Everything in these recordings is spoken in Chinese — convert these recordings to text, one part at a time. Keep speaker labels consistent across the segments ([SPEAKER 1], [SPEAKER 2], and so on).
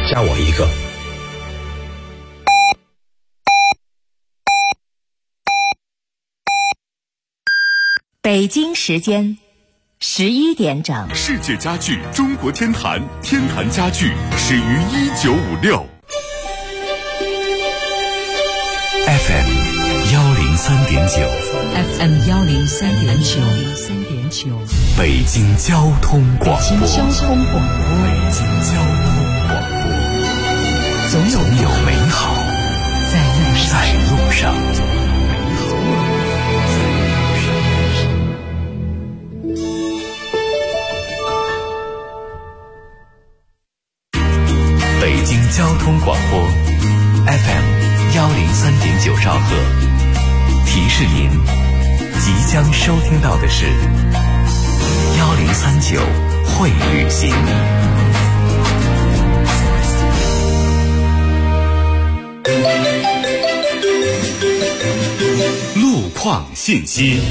[SPEAKER 1] 加我一个。
[SPEAKER 2] 北京时间11点整。
[SPEAKER 3] 世界家具中国天坛，天坛家具始于1956。
[SPEAKER 4] FM 103.9
[SPEAKER 5] FM 103.9
[SPEAKER 4] 北京交通广播。
[SPEAKER 5] 北京交通广播，
[SPEAKER 4] 总有美好在路上。北京交通广播 FM 103.9兆赫，提示您即将收听到的是1039会旅行。
[SPEAKER 3] 路况信息。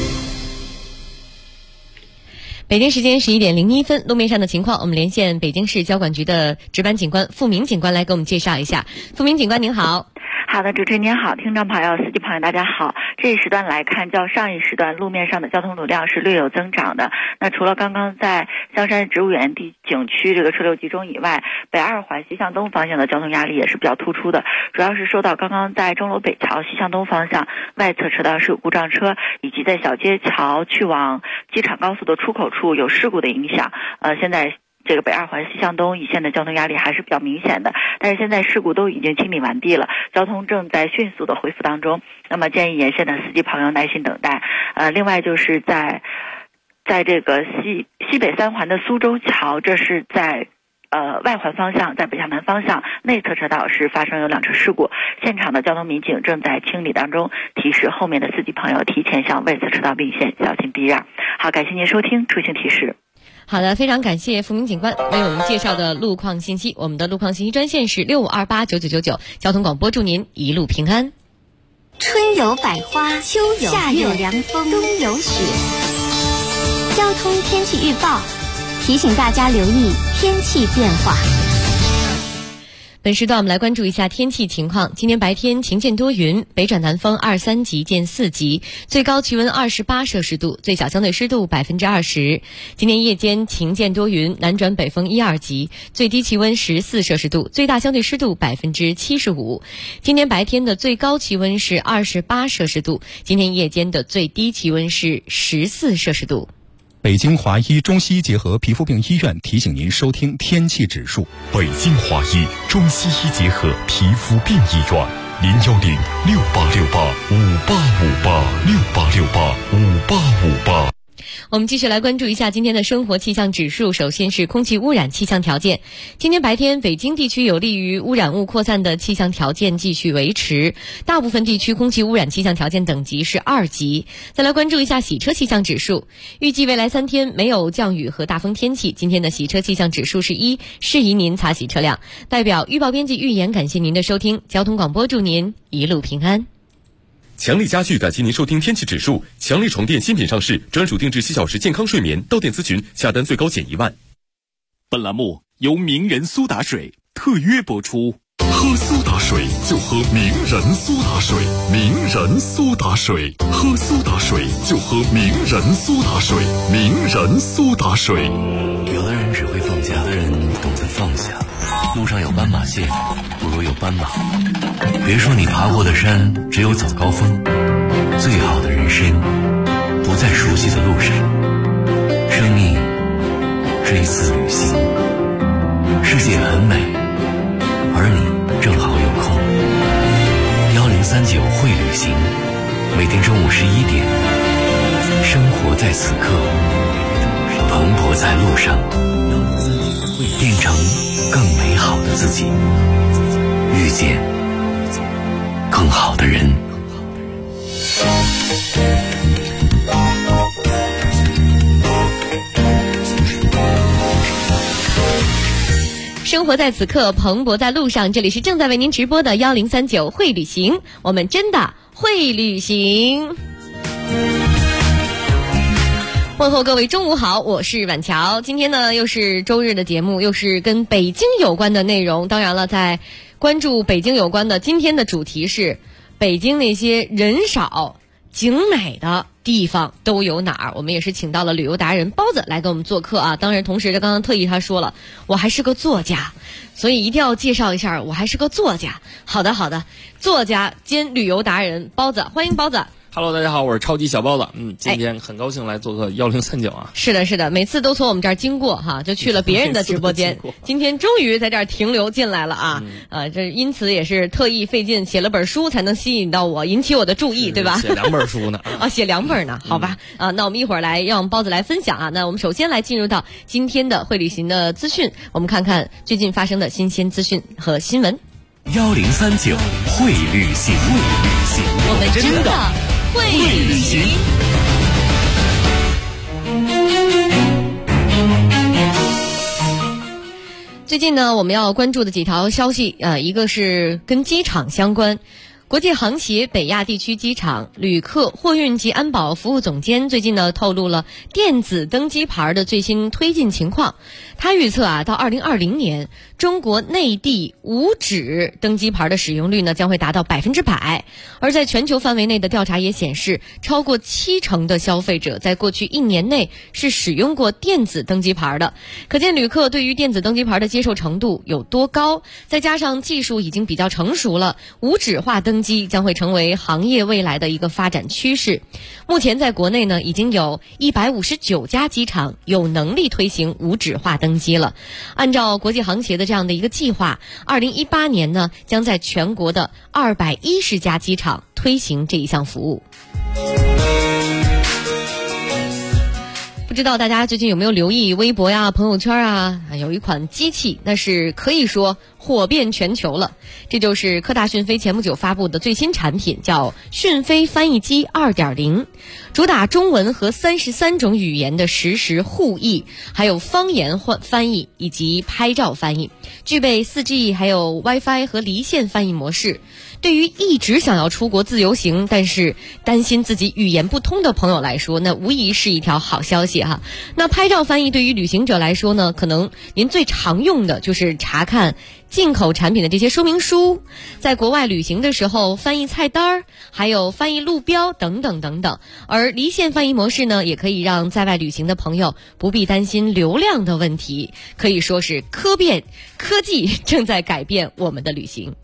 [SPEAKER 6] 北京时间11点01分，路面上的情况，我们连线北京市交管局的值班警官付明警官来给我们介绍一下。付明警官您好。
[SPEAKER 7] 好的，主持人您好，听众朋友、司机朋友大家好。这一时段来看，较上一时段路面上的交通流量是略有增长的。那除了刚刚在香山植物园地景区这个车流集中以外，北二环西向东方向的交通压力也是比较突出的，主要是受到刚刚在钟楼北桥西向东方向外侧车道是有故障车，以及在小街桥去往机场高速的出口处有事故的影响。现在这个北二环西向东一线的交通压力还是比较明显的，但是现在事故都已经清理完毕了，交通正在迅速的恢复当中。那么建议沿线的司机朋友耐心等待。另外就是在这个西北三环的苏州桥，这是在外环方向，在北向南方向内侧车道是发生有2车事故，现场的交通民警正在清理当中，提示后面的司机朋友提前向外侧车道并线，小心避让。好，感谢您收听出行提示。
[SPEAKER 6] 好的，非常感谢付明警官为我们介绍的路况信息。我们的路况信息专线是65289999，交通广播祝您一路平安。
[SPEAKER 8] 春有百花，秋有夏有凉风，冬有雪。交通天气预报提醒大家留意天气变化。
[SPEAKER 6] 本时段我们来关注一下天气情况。今天白天晴见多云，北转南风2、3级见4级，最高气温28摄氏度，最小相对湿度20%。今天夜间晴见多云，南转北风1、2级，最低气温14摄氏度，最大相对湿度75%。今天白天的最高气温是28摄氏度，今天夜间的最低气温是14摄氏度。
[SPEAKER 9] 北京华医中西医结合皮肤病医院提醒您收听天气指数。
[SPEAKER 3] 北京华医中西医结合皮肤病医院，0106868585858，68685858。
[SPEAKER 6] 我们继续来关注一下今天的生活气象指数。首先是空气污染气象条件。今天白天北京地区有利于污染物扩散的气象条件继续维持，大部分地区空气污染气象条件等级是2级。再来关注一下洗车气象指数。预计未来3天没有降雨和大风天气，今天的洗车气象指数是1，适宜您擦洗车辆。代表预报编辑预言感谢您的收听，交通广播祝您一路平安。
[SPEAKER 3] 强力家具感谢您收听天气指数。强力床垫新品上市，专属定制7小时健康睡眠，到店咨询，下单最高减1万。
[SPEAKER 10] 本栏目由名人苏打水特约播出。
[SPEAKER 3] 喝苏打水就喝名人苏打水，名人苏打水，喝苏打水就喝名人苏打水，名人苏打水。
[SPEAKER 4] 有的人只会放假，有的人懂得放下。路上有斑马线，不如有斑马。别说你爬过的山只有早高峰，最好的人生不在熟悉的路上。生命是一次旅行，世界很美，而你正好有空。1039会旅行，每天中午11点，生活在此刻，蓬勃在路上，变成更美好的自己，遇见更好的人。
[SPEAKER 6] 生活在此刻，蓬勃在路上。这里是正在为您直播的1039会旅行，我们真的会旅行。 问候各位中午好，我是婉乔。今天呢又是周日的节目，又是跟北京有关的内容。当然了，在关注北京有关的，今天的主题是北京那些人少景美的地方都有哪儿。我们也是请到了旅游达人包子来给我们做客啊。当然同时刚刚特意他说了，我还是个作家，所以一定要介绍一下我还是个作家。好的，作家兼旅游达人包子，欢迎包子。
[SPEAKER 1] Hello， 大家好，我是超级小包子。今天很高兴来做客1039啊。
[SPEAKER 6] 是的，每次都从我们这儿经过哈，就去了别人的直播间。今天终于在这儿停留进来了啊！这因此也是特意费劲写了本书才能吸引到我，引起我的注意，对吧？
[SPEAKER 1] 写2本书呢。
[SPEAKER 6] 写2本呢，好吧。那我们一会儿来让包子来分享啊。那我们首先来进入到今天的会旅行的资讯，我们看看最近发生的新鲜资讯和新闻。
[SPEAKER 4] 1039会旅行，
[SPEAKER 6] 我们真的会旅行。最近呢，我们要关注的几条消息，一个是跟机场相关。国际航协北亚地区机场旅客货运及安保服务总监最近呢透露了电子登机牌的最新推进情况。他预测到2020年，中国内地无纸登机牌的使用率呢将会达到100%。而在全球范围内的调查也显示，超过70%的消费者在过去1年内是使用过电子登机牌的。可见旅客对于电子登机牌的接受程度有多高，再加上技术已经比较成熟了，无纸化登机将会成为行业未来的一个发展趋势。目前在国内呢，已经有159家机场有能力推行无纸化登机了。按照国际航协的这样的一个计划，2018年呢，将在全国的210家机场推行这一项服务。不知道大家最近有没有留意微博呀、朋友圈啊，有一款机器，那是可以说火遍全球了。这就是科大讯飞前不久发布的最新产品，叫讯飞翻译机 2.0， 主打中文和33种语言的实时互译，还有方言翻译以及拍照翻译，具备 4G 还有 WiFi 和离线翻译模式。对于一直想要出国自由行，但是担心自己语言不通的朋友来说，那无疑是一条好消息哈。那拍照翻译对于旅行者来说呢，可能您最常用的就是查看进口产品的这些说明书，在国外旅行的时候翻译菜单，还有翻译路标等等等等。而离线翻译模式呢，也可以让在外旅行的朋友不必担心流量的问题，可以说是科技正在改变我们的旅行。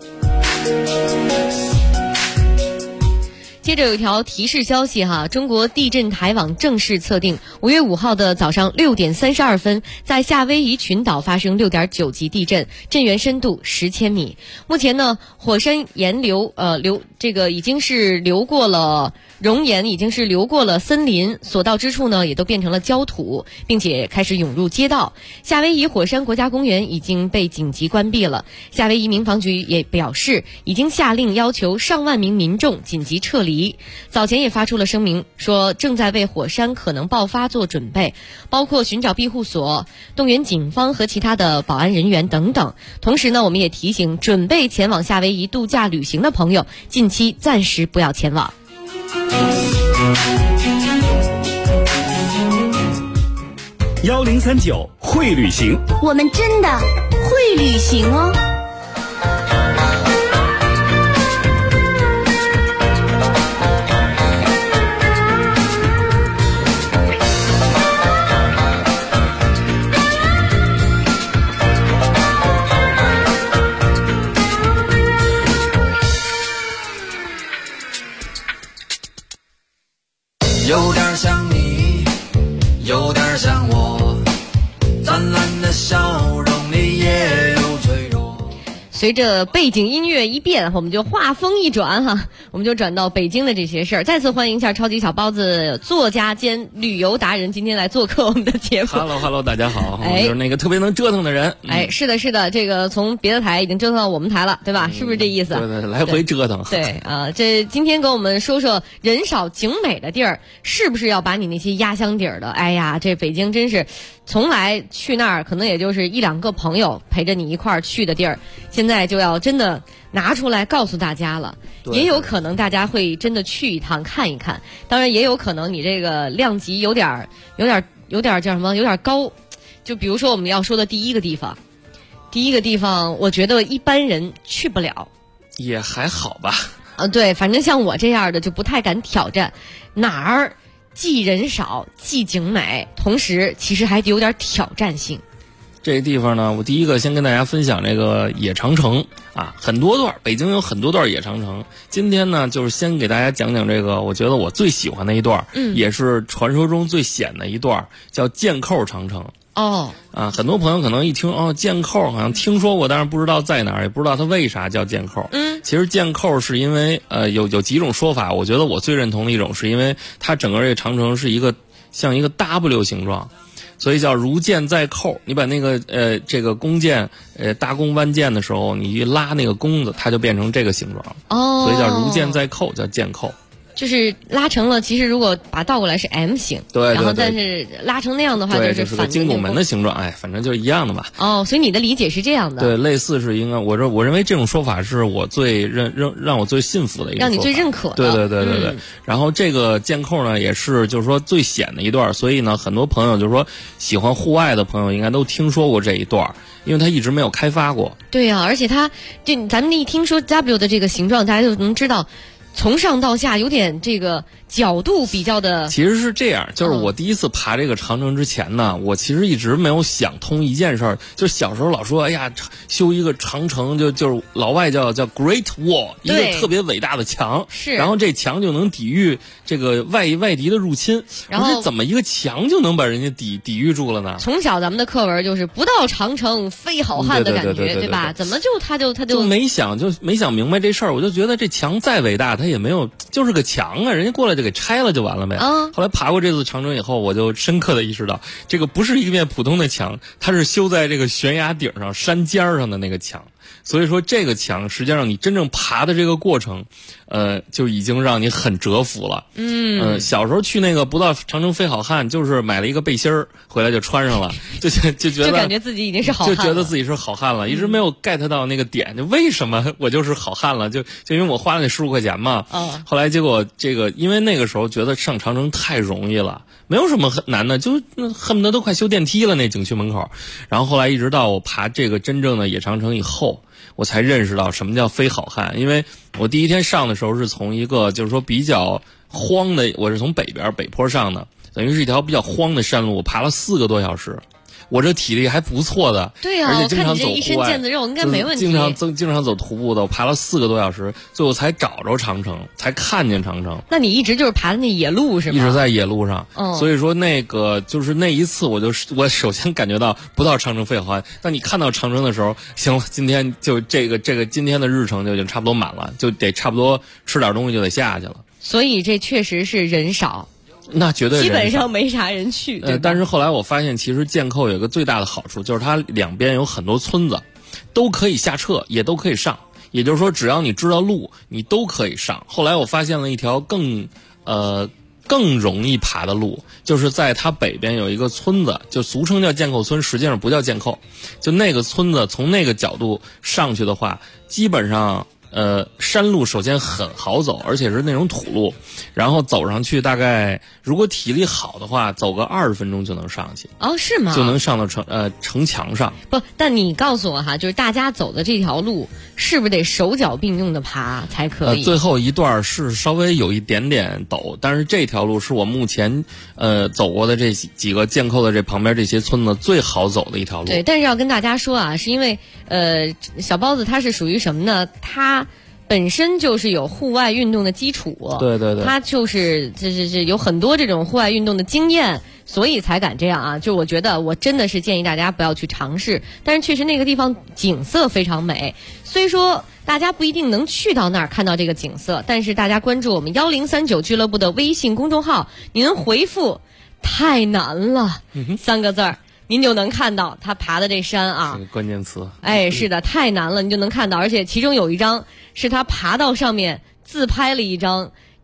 [SPEAKER 6] 接着有一条提示消息哈，中国地震台网正式测定5月5号的早上6点32分，在夏威夷群岛发生6.9级地震，震源深度10千米。目前呢，火山岩已经是流过了熔岩，已经是流过了森林，所到之处呢也都变成了焦土，并且开始涌入街道。夏威夷火山国家公园已经被紧急关闭了。夏威夷民防局也表示，已经下令要求上万名民众紧急撤离。早前也发出了声明，说正在为火山可能爆发做准备，包括寻找庇护所、动员警方和其他的保安人员等等。同时呢，我们也提醒准备前往夏威夷度假旅行的朋友，近期暂时不要前往。
[SPEAKER 10] 1039会旅行，
[SPEAKER 8] 我们真的会旅行哦。
[SPEAKER 5] 有点像你，有点像我，灿烂的笑容里也有脆弱。
[SPEAKER 6] 随着背景音乐一变，我们就话锋一转哈，我们就转到北京的这些事儿。再次欢迎一下超级小包子作家兼旅游达人，今天来做客我们的节目。
[SPEAKER 1] Hello， 大家好，我就是那个特别能折腾的人。
[SPEAKER 6] 是的，这个从别的台已经折腾到我们台了，对吧？是不是这意思？
[SPEAKER 1] 对，来回折腾。
[SPEAKER 6] 对这今天给我们说说人少景美的地儿，是不是要把你那些压箱底儿的？哎呀，这北京真是从来去那儿可能也就是1-2个朋友陪着你一块儿去的地儿，现现在就要真的拿出来告诉大家了。也有可能大家会真的去一趟看一看，当然也有可能你这个量级有点叫什么，有点高。就比如说我们要说的第一个地方，我觉得一般人去不了，
[SPEAKER 1] 也还好吧。
[SPEAKER 6] 对，反正像我这样的就不太敢挑战。哪儿既人少既景美，同时其实还有点挑战性。
[SPEAKER 1] 这个地方呢，我第一个先跟大家分享这个野长城啊，很多段，北京有很多段野长城。今天呢，就是先给大家讲讲这个，我觉得我最喜欢的一段，也是传说中最险的一段，叫箭扣长城。很多朋友可能一听箭扣好像听说过，但是不知道在哪儿，也不知道它为啥叫箭扣。其实箭扣是因为有几种说法，我觉得我最认同的一种是因为它整个这个长城是像一个 W 形状。所以叫如箭在扣，你把那个这个弓箭大弓弯箭的时候，你一拉那个弓子，它就变成这个形状了。所以叫如箭在扣，叫箭扣。
[SPEAKER 6] 就是拉成了，其实如果把它倒过来是 M 型，
[SPEAKER 1] 对，
[SPEAKER 6] 然后但是拉成那样的话就是
[SPEAKER 1] 个金拱门的形状，反正就是一样的吧。
[SPEAKER 6] 所以你的理解是这样的。
[SPEAKER 1] 对，类似是应该，我认为这种说法是我最让我最信服的一个说法，
[SPEAKER 6] 让你最认可的。
[SPEAKER 1] 对。然后这个箭扣呢，也是就是说最险的一段，所以呢，很多朋友就是说喜欢户外的朋友应该都听说过这一段，因为它一直没有开发过。
[SPEAKER 6] 对啊，而且它咱们一听说 W 的这个形状，大家就能知道。从上到下有点这个角度比较的，
[SPEAKER 1] 其实是这样，就是我第一次爬这个长城之前呢，我其实一直没有想通一件事儿，就是小时候老说，哎呀，修一个长城就是老外叫 Great Wall， 一个特别伟大的墙，
[SPEAKER 6] 是，
[SPEAKER 1] 然后这墙就能抵御这个外敌的入侵。然后这怎么一个墙就能把人家抵御住了呢？
[SPEAKER 6] 从小咱们的课文就是不到长城非好汉的感觉，对吧？怎么他就
[SPEAKER 1] 没想明白这事儿，我就觉得这墙再伟大，它也没有，就是个墙啊，人家过来就给拆了就完了呗。后来爬过这次长城以后，我就深刻的意识到，这个不是一面普通的墙，它是修在这个悬崖顶上、山尖上的那个墙。所以说这个墙实际上你真正爬的这个过程，就已经让你很折服了。小时候去那个不到长城非好汉，就是买了一个背心儿回来就穿上了，就觉得
[SPEAKER 6] 就感觉自己已经是好汉了，
[SPEAKER 1] 就觉得自己是好汉了，一直没有 get 到那个点，就为什么我就是好汉了？就因为我花了那15块钱嘛。后来结果这个，因为那个时候觉得上长城太容易了，没有什么很难的，就恨不得都快修电梯了那景区门口。然后后来一直到我爬这个真正的野长城以后，我才认识到什么叫非好汉。因为我第一天上的时候是从一个就是说比较荒的，我是从北坡上的，等于是一条比较荒的山路，我爬了4个多小时。我这体力还不错的，
[SPEAKER 6] 对啊，
[SPEAKER 1] 而且经常走户外，
[SPEAKER 6] 我看你这一身腱子肉应该没问题。
[SPEAKER 1] 经常走徒步的，我爬了4个多小时，最后才找着长城，才看见长城。
[SPEAKER 6] 那你一直就是爬的那野路是吗？
[SPEAKER 1] 一直在野路上。所以说那个就是那一次，我首先感觉到不到长城非好汉。当你看到长城的时候，行了，今天就这个今天的日程就已经差不多满了，就得差不多吃点东西就得下去了。
[SPEAKER 6] 所以这确实是人少。
[SPEAKER 1] 那绝对
[SPEAKER 6] 基本上没啥人去。
[SPEAKER 1] 但是后来我发现，其实箭扣有一个最大的好处，就是它两边有很多村子，都可以下撤，也都可以上。也就是说，只要你知道路，你都可以上。后来我发现了一条更容易爬的路，就是在它北边有一个村子，就俗称叫箭扣村，实际上不叫箭扣。就那个村子从那个角度上去的话，基本上。山路首先很好走，而且是那种土路，然后走上去大概如果体力好的话，走个20分钟就能上去。
[SPEAKER 6] 是吗？
[SPEAKER 1] 就能上到城墙上。
[SPEAKER 6] 不，但你告诉我哈，就是大家走的这条路是不是得手脚并用的爬才可以？
[SPEAKER 1] 最后一段是稍微有一点点陡，但是这条路是我目前走过的这几个箭扣的这旁边这些村子最好走的一条路。
[SPEAKER 6] 对，但是要跟大家说啊，是因为小包子他是属于什么呢？他本身就是有户外运动的基础，
[SPEAKER 1] 对，
[SPEAKER 6] 他就是有很多这种户外运动的经验，所以才敢这样啊。就我觉得我真的是建议大家不要去尝试，但是确实那个地方景色非常美，虽说大家不一定能去到那儿看到这个景色，但是大家关注我们1039俱乐部的微信公众号，您回复太难了3个字儿，您就能看到他爬的这山啊，
[SPEAKER 1] 这个关键词。
[SPEAKER 6] 是的，太难了，你就能看到，而且其中有一张是他爬到上面自拍了一张，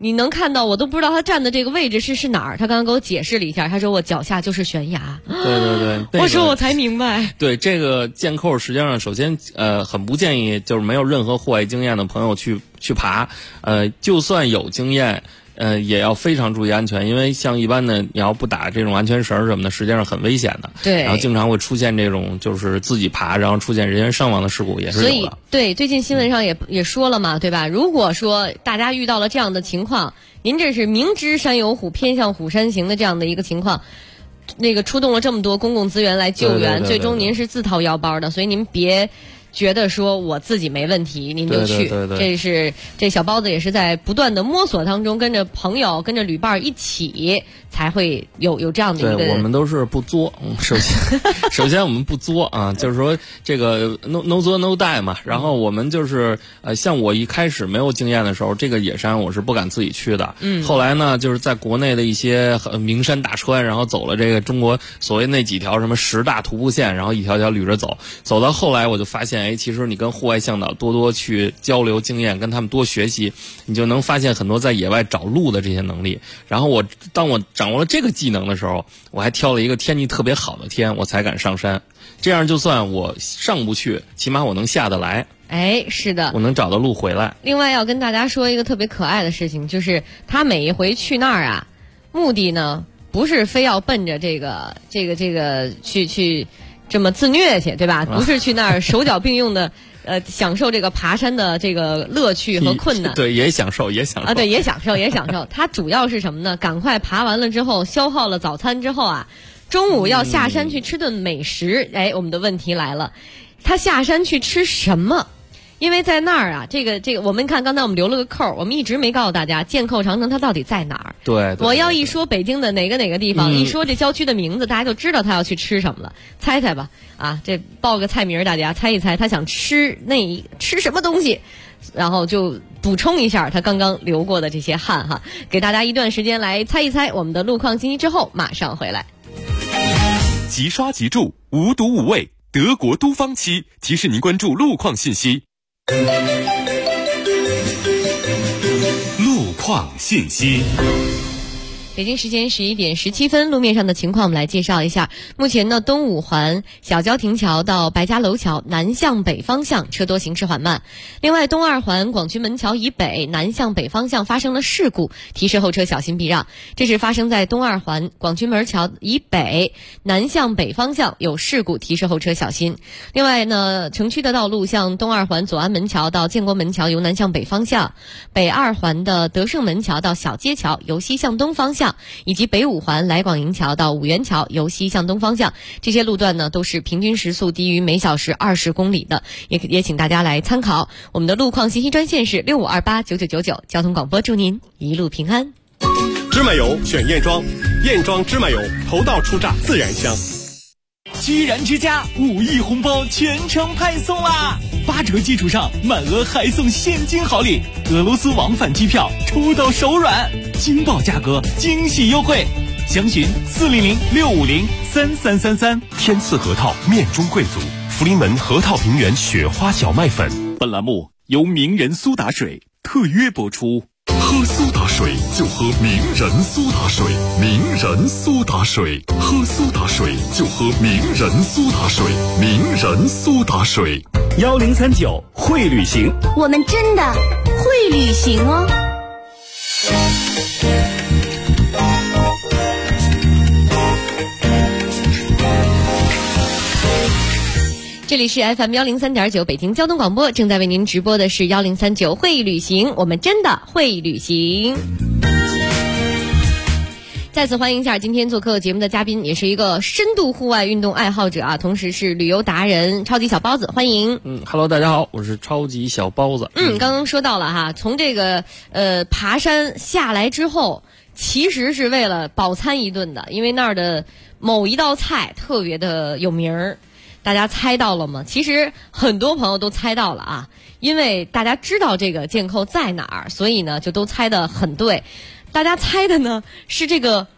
[SPEAKER 6] 你能看到，我都不知道他站的这个位置是哪儿。他刚刚给我解释了一下，他说我脚下就是悬崖。
[SPEAKER 1] 对，
[SPEAKER 6] 我说我才明白。
[SPEAKER 1] 对，这个剑扣实际上首先很不建议就是没有任何户外经验的朋友去爬，就算有经验。也要非常注意安全，因为像一般的你要不打这种安全绳什么的，实际上很危险的。
[SPEAKER 6] 对，
[SPEAKER 1] 然后经常会出现这种就是自己爬，然后出现人员伤亡的事故也是有的。
[SPEAKER 6] 所以，对，最近新闻上也说了嘛，对吧？如果说大家遇到了这样的情况，您这是明知山有虎，偏向虎山行的这样的一个情况，那个出动了这么多公共资源来救援，
[SPEAKER 1] 对，
[SPEAKER 6] 最终您是自掏腰包的，所以您别觉得说我自己没问题，您就去。
[SPEAKER 1] 对，
[SPEAKER 6] 这小包子也是在不断的摸索当中，跟着朋友、跟着旅伴一起，才会有这样的一个。
[SPEAKER 1] 对，我们都是不作。首先我们不作啊，就是说这个 no 作 no die 嘛。然后我们就是像我一开始没有经验的时候，这个野山我是不敢自己去的。后来呢，就是在国内的一些名山大川，然后走了这个中国所谓那几条什么10大徒步线，然后一条条捋着走到后来，我就发现。其实你跟户外向导多去交流经验，跟他们多学习，你就能发现很多在野外找路的这些能力。然后当我掌握了这个技能的时候，我还挑了一个天气特别好的天，我才敢上山。这样就算我上不去，起码我能下得来。
[SPEAKER 6] 是的，
[SPEAKER 1] 我能找到路回来。
[SPEAKER 6] 另外要跟大家说一个特别可爱的事情，就是他每一回去那儿啊，目的呢不是非要奔着这个去。这么自虐去，对吧？不是去那儿手脚并用的，享受这个爬山的这个乐趣和困难。
[SPEAKER 1] 对，也享受啊，
[SPEAKER 6] 对，也享受。它主要是什么呢？赶快爬完了之后，消耗了早餐之后啊，中午要下山去吃顿美食。我们的问题来了，他下山去吃什么？因为在那儿啊，这个，我们看刚才我们留了个扣，我们一直没告诉大家剑扣长城它到底在哪儿。
[SPEAKER 1] 对，
[SPEAKER 6] 我要一说北京的哪个地方，一说这郊区的名字，大家就知道他要去吃什么了。猜猜吧，这报个菜名，大家猜一猜，他想吃什么东西，然后就补充一下他刚刚流过的这些汗哈，给大家一段时间来猜一猜我们的路况信息之后马上回来。
[SPEAKER 10] 即刷即住，无毒无味，德国都方漆提示您关注路况信息。路况信息。
[SPEAKER 6] 北京时间11点17分，路面上的情况我们来介绍一下。目前呢，东五环小郊亭桥到白家楼桥南向北方向车多，行驶缓慢。另外，东二环广渠门桥以北南向北方向发生了事故，提示后车小心避让。这是发生在东二环广渠门桥以北南向北方向有事故，提示后车小心。另外呢，城区的道路像东二环左安门桥到建国门桥由南向北方向，北二环的德胜门桥到小街桥由西向东方向，以及北五环来广营桥到五元桥由西向东方向，这些路段呢都是平均时速低于每小时20公里的，也请大家来参考。我们的路况信息专线是65289999，交通广播祝您一路平安。
[SPEAKER 11] 芝麻油选燕庄，燕庄芝麻油头道初榨自然香。
[SPEAKER 10] 居然之家5亿红包全程派送啦！8折基础上满额还送现金好礼，俄罗斯往返机票抽到手软，惊爆价格，惊喜优惠，详询400-650-3333。
[SPEAKER 11] 天赐核桃面中贵族，福临门核桃平原雪花小麦粉。
[SPEAKER 10] 本栏目由名人苏打水特约播出。
[SPEAKER 3] 喝苏打水就喝名人苏打水，名人苏打水，喝苏打水就喝名人苏打水，名人苏打水。
[SPEAKER 10] 1039会旅行，
[SPEAKER 8] 我们真的会旅行哦。
[SPEAKER 6] 这里是 FM103.9 北京交通广播，正在为您直播的是1039会旅行，我们真的会旅行。再次欢迎一下今天做客节目的嘉宾，也是一个深度户外运动爱好者啊，同时是旅游达人超级小包子，欢迎。
[SPEAKER 1] Hello， 大家好，我是超级小包子。
[SPEAKER 6] 刚刚说到了哈，从这个爬山下来之后，其实是为了饱餐一顿的，因为那儿的某一道菜特别的有名儿。大家猜到了吗？其实很多朋友都猜到了啊，因为大家知道这个剑扣在哪儿，所以呢就都猜得很对。大家猜的呢是这个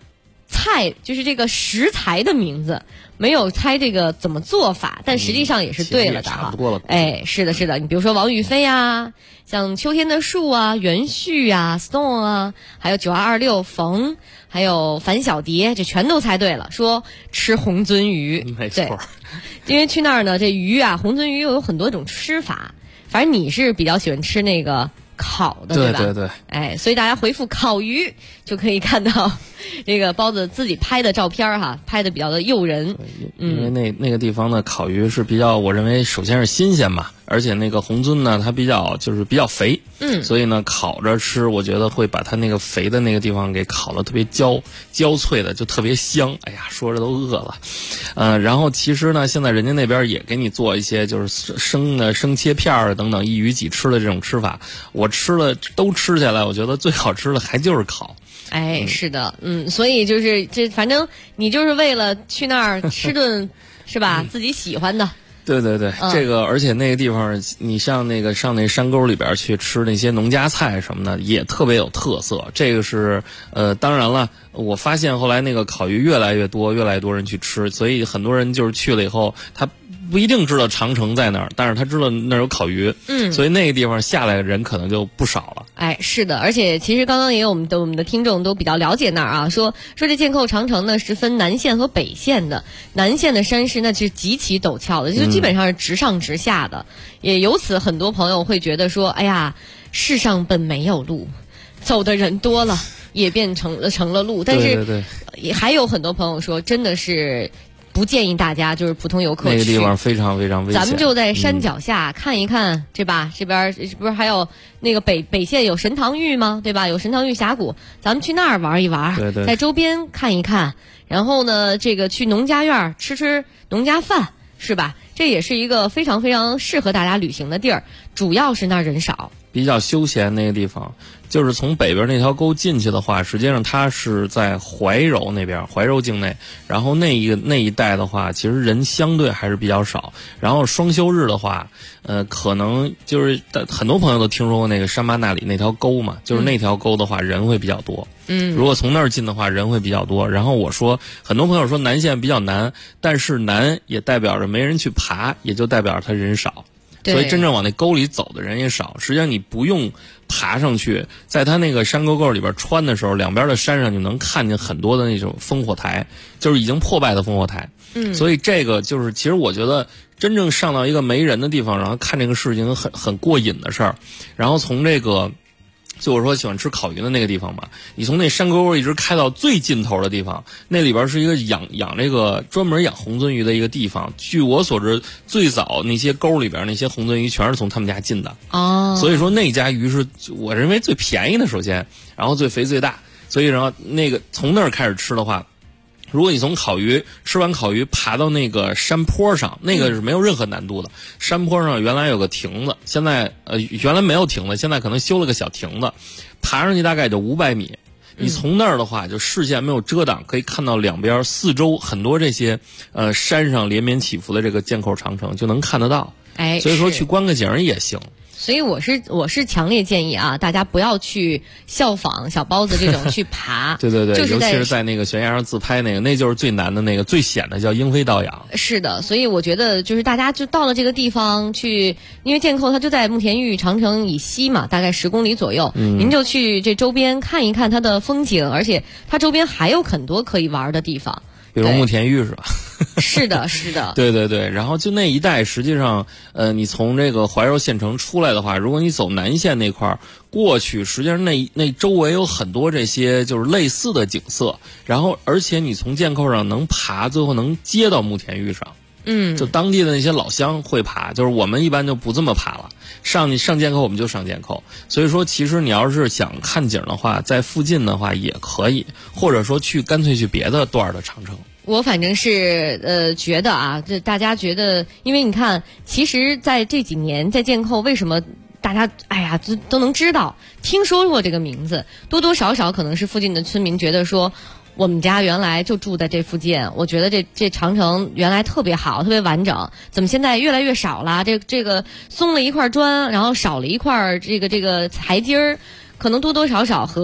[SPEAKER 6] 菜就是这个食材的名字，没有猜这个怎么做法，但实际上也是对了的哈。
[SPEAKER 1] 差不多了。
[SPEAKER 6] 哎，是的，是的。你比如说王宇飞啊，像秋天的树啊、袁旭啊、Stone 啊，还有9226冯，还有樊小蝶，这全都猜对了。说吃红鳟鱼，
[SPEAKER 1] 没错。
[SPEAKER 6] 因为去那儿呢，这鱼啊，红鳟鱼有很多种吃法，反正你是比较喜欢吃那个烤的，对吧？
[SPEAKER 1] 对对对。
[SPEAKER 6] 哎，所以大家回复烤鱼就可以看到这个包子自己拍的照片哈，拍的比较的诱人。
[SPEAKER 1] 因为那个地方的烤鱼是比较，我认为首先是新鲜嘛，而且那个红鳟呢，它比较肥，所以呢烤着吃，我觉得会把它那个肥的那个地方给烤得特别焦脆的，就特别香。哎呀，说着都饿了。然后其实呢，现在人家那边也给你做一些就是生切片儿等等一鱼几吃的这种吃法，我吃了都吃下来，我觉得最好吃的还就是烤。
[SPEAKER 6] 哎，是的，所以就是反正你就是为了去那儿吃顿是吧？自己喜欢的。
[SPEAKER 1] 对对对，这个而且那个地方，你上那山沟里边去吃那些农家菜什么的，也特别有特色。这个是当然了，我发现后来那个烤鱼越来越多人去吃，所以很多人就是去了以后，他不一定知道长城在哪儿，但是他知道那儿有烤鱼，所以那个地方下来的人可能就不少了。
[SPEAKER 6] 哎，是的，而且其实刚刚也有我们的听众都比较了解那儿啊，说这剑扣长城呢是分南线和北线的，南线的山势那是极其陡峭的，就基本上是直上直下的，也由此很多朋友会觉得说，哎呀，世上本没有路，走的人多了也变成了路，但是也还有很多朋友说，真的是不建议大家就是普通游客去，
[SPEAKER 1] 那个地方非常非常危险。
[SPEAKER 6] 咱们就在山脚下看一看，对吧？这边不是还有那个北线有神堂峪吗？对吧？有神堂峪峡谷，咱们去那儿玩一玩，
[SPEAKER 1] 对对，
[SPEAKER 6] 在周边看一看，然后呢，这个去农家院吃农家饭，是吧？这也是一个非常非常适合大家旅行的地儿，主要是那儿人少，
[SPEAKER 1] 比较休闲那个地方。就是从北边那条沟进去的话，实际上它是在怀柔那边，怀柔境内。然后那一带的话，其实人相对还是比较少。然后双休日的话，可能就是很多朋友都听说过那个山巴那里那条沟嘛，就是那条沟的话人会比较多。如果从那儿进的话，人会比较多。然后我说，很多朋友说南线比较难，但是难也代表着没人去爬，也就代表着它人少。所以真正往那沟里走的人也少。实际上你不用爬上去，在它那个山沟里边穿的时候，两边的山上就能看见很多的那种烽火台，就是已经破败的烽火台。所以这个就是其实我觉得真正上到一个没人的地方，然后看这个事情很过瘾的事儿。然后从这个就我说喜欢吃烤鱼的那个地方吧，你从那山沟一直开到最尽头的地方，那里边是一个养这个专门养红鳟鱼的一个地方。据我所知，最早那些沟里边那些红鳟鱼全是从他们家进的。所以说那家鱼是我认为最便宜的，首先，然后最肥最大。所以然后那个从那儿开始吃的话，如果你从吃完烤鱼爬到那个山坡上，那个是没有任何难度的。山坡上原来有个亭子，现在原来没有亭子，现在可能修了个小亭子，爬上去大概就500米。你从那儿的话，就视线没有遮挡，可以看到两边四周很多这些山上连绵起伏的这个剑扣长城就能看得到。
[SPEAKER 6] 哎，
[SPEAKER 1] 所以说去观个景也行。
[SPEAKER 6] 所以我是强烈建议啊，大家不要去效仿小包子这种去爬。
[SPEAKER 1] 对对对，
[SPEAKER 6] 就是
[SPEAKER 1] 尤其是在那个悬崖上自拍那就是最难的那个，最险的叫鹰飞倒仰。
[SPEAKER 6] 是的，所以我觉得就是大家就到了这个地方去，因为剑扣它就在慕田峪长城以西嘛，大概10公里左右，您就去这周边看一看它的风景，而且它周边还有很多可以玩的地方。
[SPEAKER 1] 比如慕田峪是吧？
[SPEAKER 6] 是的，是的。
[SPEAKER 1] 对对对，然后就那一带，实际上，你从这个怀柔县城出来的话，如果你走南线那块儿过去，实际上那周围有很多这些就是类似的景色，然后而且你从剑扣上能爬，最后能接到慕田峪上。就当地的那些老乡会爬，就是我们一般就不这么爬了。上剑扣我们就上剑扣，所以说其实你要是想看景的话，在附近的话也可以，或者说干脆去别的段的长城。
[SPEAKER 6] 我反正是觉得啊，这大家觉得，因为你看，其实在这几年在剑扣为什么大家都能知道听说过这个名字，多多少少可能是附近的村民觉得说，我们家原来就住在这附近，我觉得这长城原来特别好，特别完整，怎么现在越来越少了？这个松了一块砖，然后少了一块这个台阶儿，可能多多少少和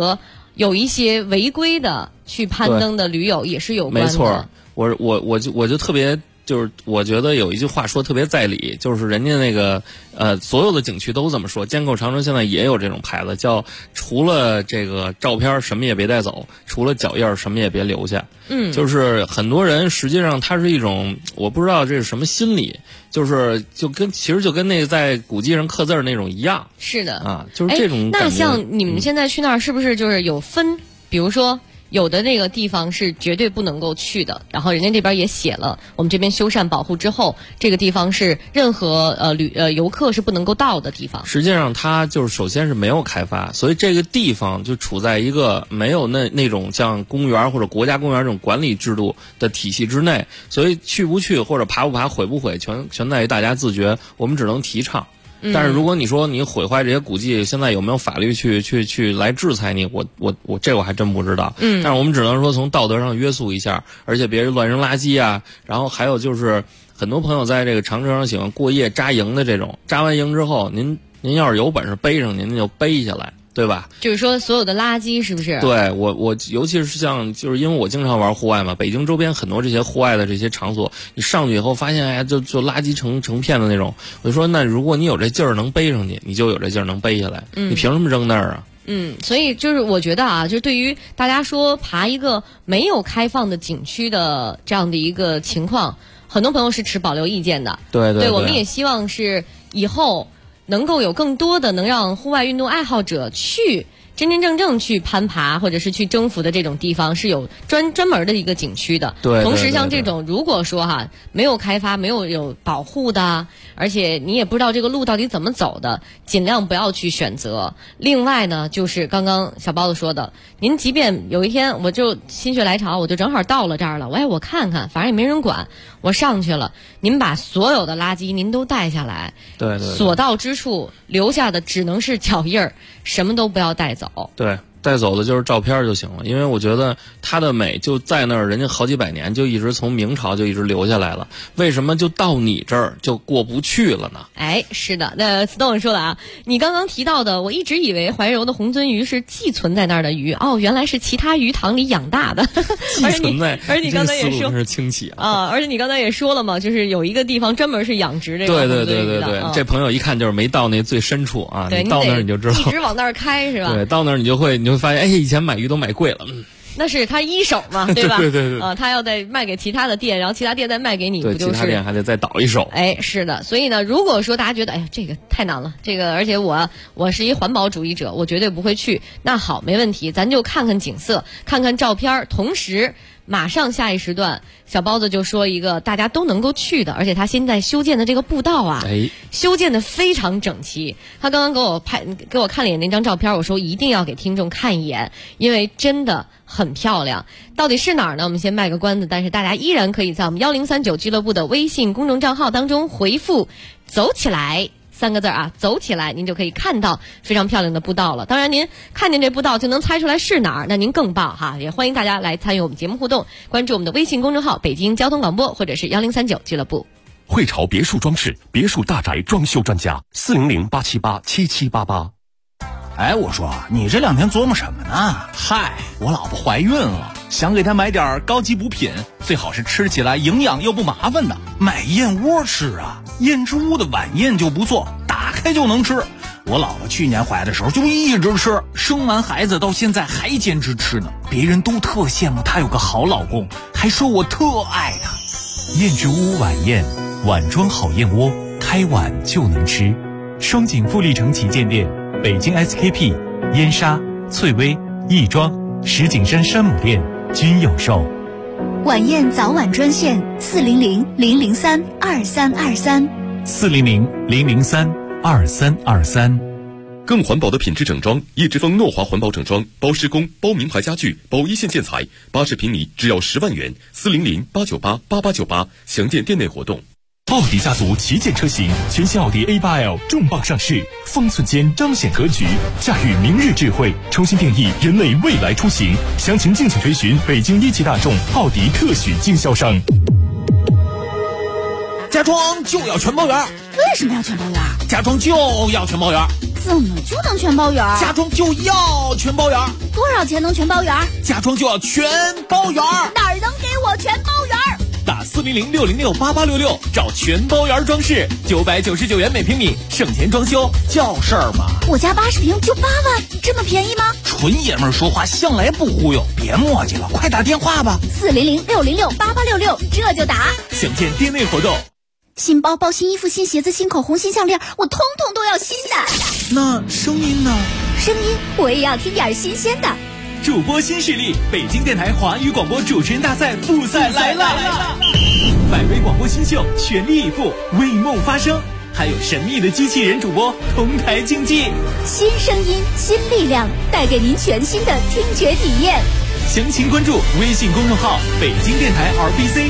[SPEAKER 6] 有一些违规的去攀登的驴友也是有关的。
[SPEAKER 1] 没错，我就特别。就是我觉得有一句话说特别在理，就是人家那个所有的景区都这么说，监口长城现在也有这种牌子，叫除了这个照片什么也别带走，除了脚印什么也别留下。就是很多人实际上它是一种我不知道这是什么心理，其实就跟那个在古迹上刻字那种一样。
[SPEAKER 6] 是的
[SPEAKER 1] 啊，就是这种感觉。
[SPEAKER 6] 那像你们现在去那儿是不是就是有分，比如说有的那个地方是绝对不能够去的，然后人家这边也写了，我们这边修缮保护之后，这个地方是任何游客是不能够到的地方。
[SPEAKER 1] 实际上它就是首先是没有开发，所以这个地方就处在一个没有那种像公园或者国家公园这种管理制度的体系之内，所以去不去或者爬不爬毁不毁全在于大家自觉，我们只能提倡。但是如果你说你毁坏这些古迹，现在有没有法律去来制裁你？我这我还真不知道。但是我们只能说从道德上约束一下，而且别乱扔垃圾啊。然后还有就是很多朋友在这个长城上喜欢过夜扎营的这种，扎完营之后，您要是有本事背上，您就背下来。对吧？就是
[SPEAKER 6] 说所有的垃圾是不是？
[SPEAKER 1] 对，我尤其是像就是因为我经常玩户外嘛，北京周边很多这些户外的这些场所，你上去以后发现哎就垃圾成片的那种，我就说那如果你有这劲儿能背上去，你就有这劲儿能背下来，你凭什么扔那儿啊？
[SPEAKER 6] 所以就是我觉得啊，就是对于大家说爬一个没有开放的景区的这样的一个情况，很多朋友是持保留意见的。
[SPEAKER 1] 对，
[SPEAKER 6] 我们也希望是以后能够有更多的能让户外运动爱好者去真正去攀爬或者是去征服的这种地方是有专门的一个景区的。
[SPEAKER 1] 对，
[SPEAKER 6] 同时像这种如果说没有开发没有保护的，而且你也不知道这个路到底怎么走的，尽量不要去选择。另外呢，就是刚刚小包子说的，您即便有一天我就心血来潮，我就正好到了这儿了，我看看，反正也没人管，我上去了，您把所有的垃圾您都带下来，
[SPEAKER 1] 对，
[SPEAKER 6] 所到之处留下的只能是脚印儿，什么都不要带走。
[SPEAKER 1] 对，带走的就是照片就行了，因为我觉得它的美就在那儿，人家好几百年就一直从明朝就一直留下来了，为什么就到你这儿就过不去了呢？
[SPEAKER 6] 哎，是的，那 Stone 说了你刚刚提到的，我一直以为怀柔的红鳟鱼是寄存在那儿的鱼，原来是其他鱼塘里养大的。
[SPEAKER 1] 寄存在，
[SPEAKER 6] 而且你刚才也说
[SPEAKER 1] 是清洗
[SPEAKER 6] 而且你刚才也说了嘛，就是有一个地方专门是养殖这个红鳟鱼的。
[SPEAKER 1] 对，这朋友一看就是没到那最深处啊，
[SPEAKER 6] 对，
[SPEAKER 1] 你到那儿你就知道，
[SPEAKER 6] 一直往那儿开是吧？
[SPEAKER 1] 对，到那儿你就会发现，哎，以前买鱼都买贵了。
[SPEAKER 6] 那是他一手嘛，对吧？
[SPEAKER 1] 对。
[SPEAKER 6] 他要再卖给其他的店，然后其他店再卖给你，
[SPEAKER 1] 对，
[SPEAKER 6] 不就是
[SPEAKER 1] 其他店还得再倒一手？
[SPEAKER 6] 哎，是的。所以呢，如果说大家觉得，哎呀，这个太难了，这个而且我是一环保主义者，我绝对不会去。那好，没问题，咱就看看景色，看看照片，同时马上下一时段，小包子就说一个大家都能够去的，而且他现在修建的这个步道修建的非常整齐。他刚刚给我看了一眼那张照片，我说一定要给听众看一眼，因为真的很漂亮。到底是哪儿呢？我们先卖个关子，但是大家依然可以在我们1039俱乐部的微信公众账号当中回复走起来3个字走起来，您就可以看到非常漂亮的步道了。当然您看见这步道就能猜出来是哪儿，那您更棒也欢迎大家来参与我们节目互动，关注我们的微信公众号北京交通广播或者是1039俱乐部。
[SPEAKER 11] 汇潮别墅装饰别墅大宅装修专家400-878-7788。
[SPEAKER 12] 哎，我说你这2天琢磨什么呢？嗨，我老婆怀孕了，想给她买点高级补品，最好是吃起来营养又不麻烦的。买燕窝吃啊，燕之屋的晚宴就不错，打开就能吃。我老婆去年怀的时候就一直吃，生完孩子到现在还坚持吃呢。别人都特羡慕她有个好老公，还说我特爱她。
[SPEAKER 13] 燕之屋晚宴，碗装好燕窝，开碗就能吃。双井富力城旗舰店，北京 SKP、燕莎、翠微、亦庄、石景山山姆店均有售。
[SPEAKER 8] 晚宴早晚专线400-003-2323
[SPEAKER 13] 400-003-2323。
[SPEAKER 3] 更环保的品质整装，叶之峰诺华环保整装，包施工、包名牌家具、包一线建材，80平米只要10万元，400-898-8898，详见店内活动。
[SPEAKER 13] 奥迪家族旗舰车型，全新奥迪 A8L 重磅上市，方寸间彰显格局，驾驭明日智慧，重新定义人类未来出行。详情敬请垂询北京一汽大众奥迪特许经销商。
[SPEAKER 12] 家装就要全包圆。
[SPEAKER 8] 为什么要全包圆？
[SPEAKER 12] 家装就要全包圆。
[SPEAKER 14] 怎么就能全包圆？
[SPEAKER 12] 家装就要全包圆。
[SPEAKER 14] 多少钱能全包圆？
[SPEAKER 12] 家装就要全包圆。
[SPEAKER 14] 哪儿能给我全包圆？
[SPEAKER 10] 打400-606-8866找全包圆装饰，999元每平米，省钱装修叫事儿嘛。
[SPEAKER 14] 我家80平就8万，这么便宜吗？
[SPEAKER 12] 纯爷们儿说话向来不忽悠，别磨叽了，快打电话吧。
[SPEAKER 14] 400-606-8866，这就打。
[SPEAKER 10] 详见店内活动。
[SPEAKER 14] 新包包、新衣服、新鞋子、新口红、新项链，我通通都要新的。
[SPEAKER 12] 那声音呢？
[SPEAKER 14] 声音我也要听点新鲜的。
[SPEAKER 10] 主播新势力，北京电台华语广播主持人大赛复赛来了！百位广播新秀全力以赴，为梦发声，还有神秘的机器人主播同台竞技。
[SPEAKER 14] 新声音，新力量，带给您全新的听觉体验。
[SPEAKER 10] 详情关注微信公众号北京电台 RBC。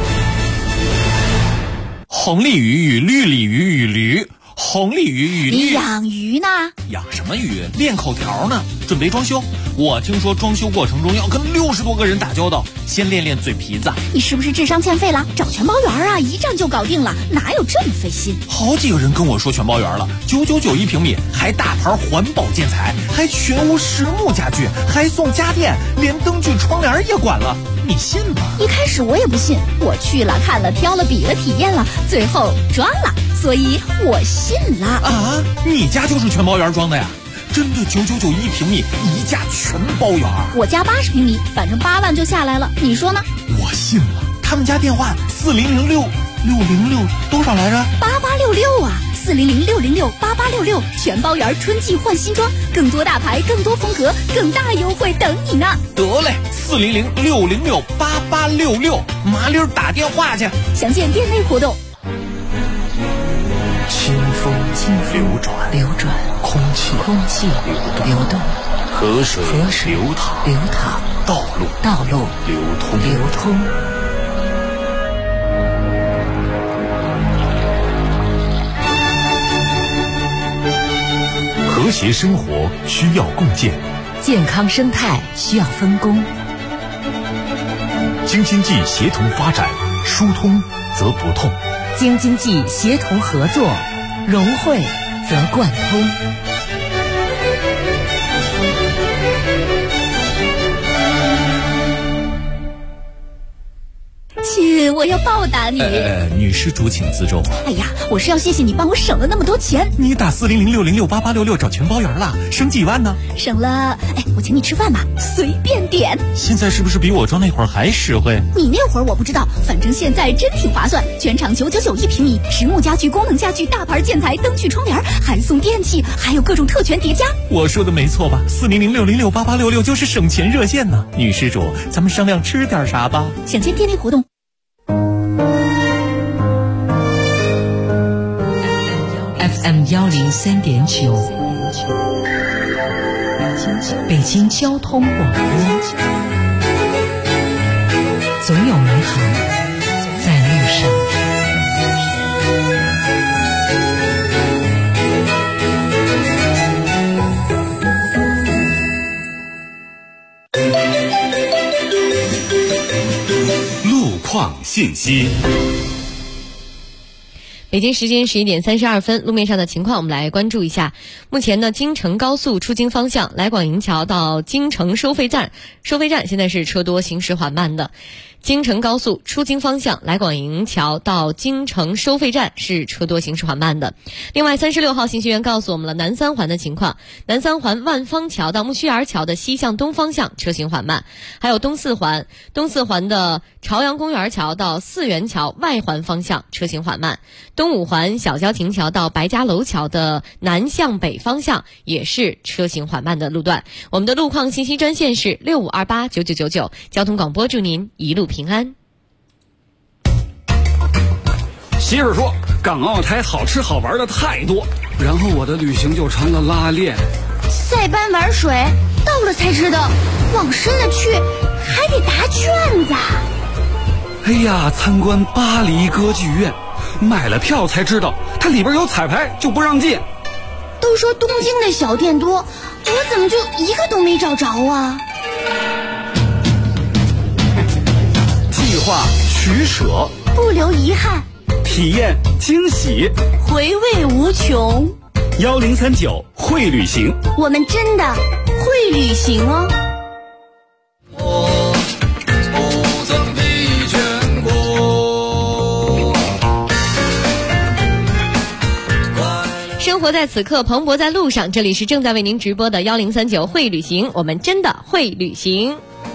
[SPEAKER 10] 红鲤鱼与绿鲤鱼与驴，红鲤鱼与绿。
[SPEAKER 14] 你养鱼呢？
[SPEAKER 12] 养什么鱼？练口条呢，准备装修。我听说装修过程中要跟60多个人打交道，先练练嘴皮子。
[SPEAKER 14] 你是不是智商欠费了？找全包圆啊，一站就搞定了，哪有这么费心？
[SPEAKER 12] 好几个人跟我说全包圆了，999一平米，还大牌环保建材，还全屋实木家具，还送家电，连灯具窗帘也管了，你信吗？
[SPEAKER 14] 一开始我也不信，我去了看了挑了比了体验了，最后装了，所以我信了。
[SPEAKER 12] 啊，你家就是全包圆装的呀？真的999一平米，一价全包圆。
[SPEAKER 14] 我家80平米，反正8万就下来了，你说呢？
[SPEAKER 12] 我信了。他们家电话4006606多少来着
[SPEAKER 14] ？8866啊，400668866，全包圆，春季换新装，更多大牌，更多风格，更大优惠等你呢。
[SPEAKER 12] 得嘞，400668866，麻溜打电话去。
[SPEAKER 14] 详见店内活动。
[SPEAKER 4] 清风流转，空气流动，河水流淌，道路流通。
[SPEAKER 13] 和谐生活需要共建，
[SPEAKER 2] 健康生态需要分工。
[SPEAKER 13] 京津冀协同发展，疏通则不痛。
[SPEAKER 2] 京津冀协同合作，融汇则贯通。
[SPEAKER 14] 亲，我要报答你。
[SPEAKER 10] 女施主请自重。
[SPEAKER 14] 哎呀，我是要谢谢你帮我省了那么多钱。
[SPEAKER 10] 你打400-606-8866找全包圆了，省几万呢？
[SPEAKER 14] 省了，我请你吃饭吧，随便点。
[SPEAKER 10] 现在是不是比我装那会儿还实惠？
[SPEAKER 14] 你那会儿我不知道，反正现在真挺划算。全场999一平米，实木家具、功能家具、大牌建材、灯具、窗帘，还送电器，还有各种特权叠加。
[SPEAKER 10] 我说的没错吧？400-606-8866就是省钱热线呢。女施主，咱们商量吃点啥吧？
[SPEAKER 14] 详见店内活动。
[SPEAKER 2] FM 103.9，北京交通广播，总有美好在路上。
[SPEAKER 13] 路况信息。
[SPEAKER 6] 北京时间11点32分，路面上的情况我们来关注一下。目前呢，京承高速出京方向来广营桥到京承收费站现在是车多，行驶缓慢的。京承高速出京方向来广营桥到京承收费站是车多，行驶缓慢的。另外36号信息员告诉我们了南三环的情况，南三环万方桥到木须园桥的西向东方向车行缓慢，还有东四环的朝阳公园桥到四元桥外环方向车行缓慢，东五环小郊亭桥到白家楼桥的南向北方向也是车行缓慢的路段。我们的路况信息专线是65289999，交通广播祝您一路平安。
[SPEAKER 15] 媳妇说港澳台好吃好玩的太多，然后我的旅行就成了拉练。
[SPEAKER 14] 塞班玩水，到了才知道，往深了去还得答卷子。
[SPEAKER 15] 哎呀，参观巴黎歌剧院，买了票才知道它里边有彩排，就不让进。
[SPEAKER 14] 都说东京的小店多，我怎么就一个都没找着啊？
[SPEAKER 15] 计划取舍，
[SPEAKER 14] 不留遗憾，
[SPEAKER 15] 体验惊喜，
[SPEAKER 14] 回味无穷。
[SPEAKER 15] 1039会旅行，
[SPEAKER 14] 我们真的会旅行哦。
[SPEAKER 5] 我不曾疲倦过。
[SPEAKER 6] 生活在此刻，蓬勃在路上。这里是正在为您直播的1039会旅行，我们真的会旅行。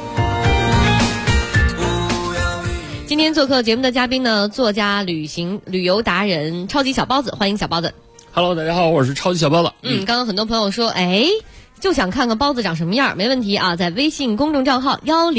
[SPEAKER 6] 今天做客节目的嘉宾呢，作家、旅游达人超级小包子，欢迎小包子。
[SPEAKER 1] Hello， 大家好，我是超级小包子。
[SPEAKER 6] 刚刚很多朋友说，就想看看包子长什么样，没问题啊，在微信公众账号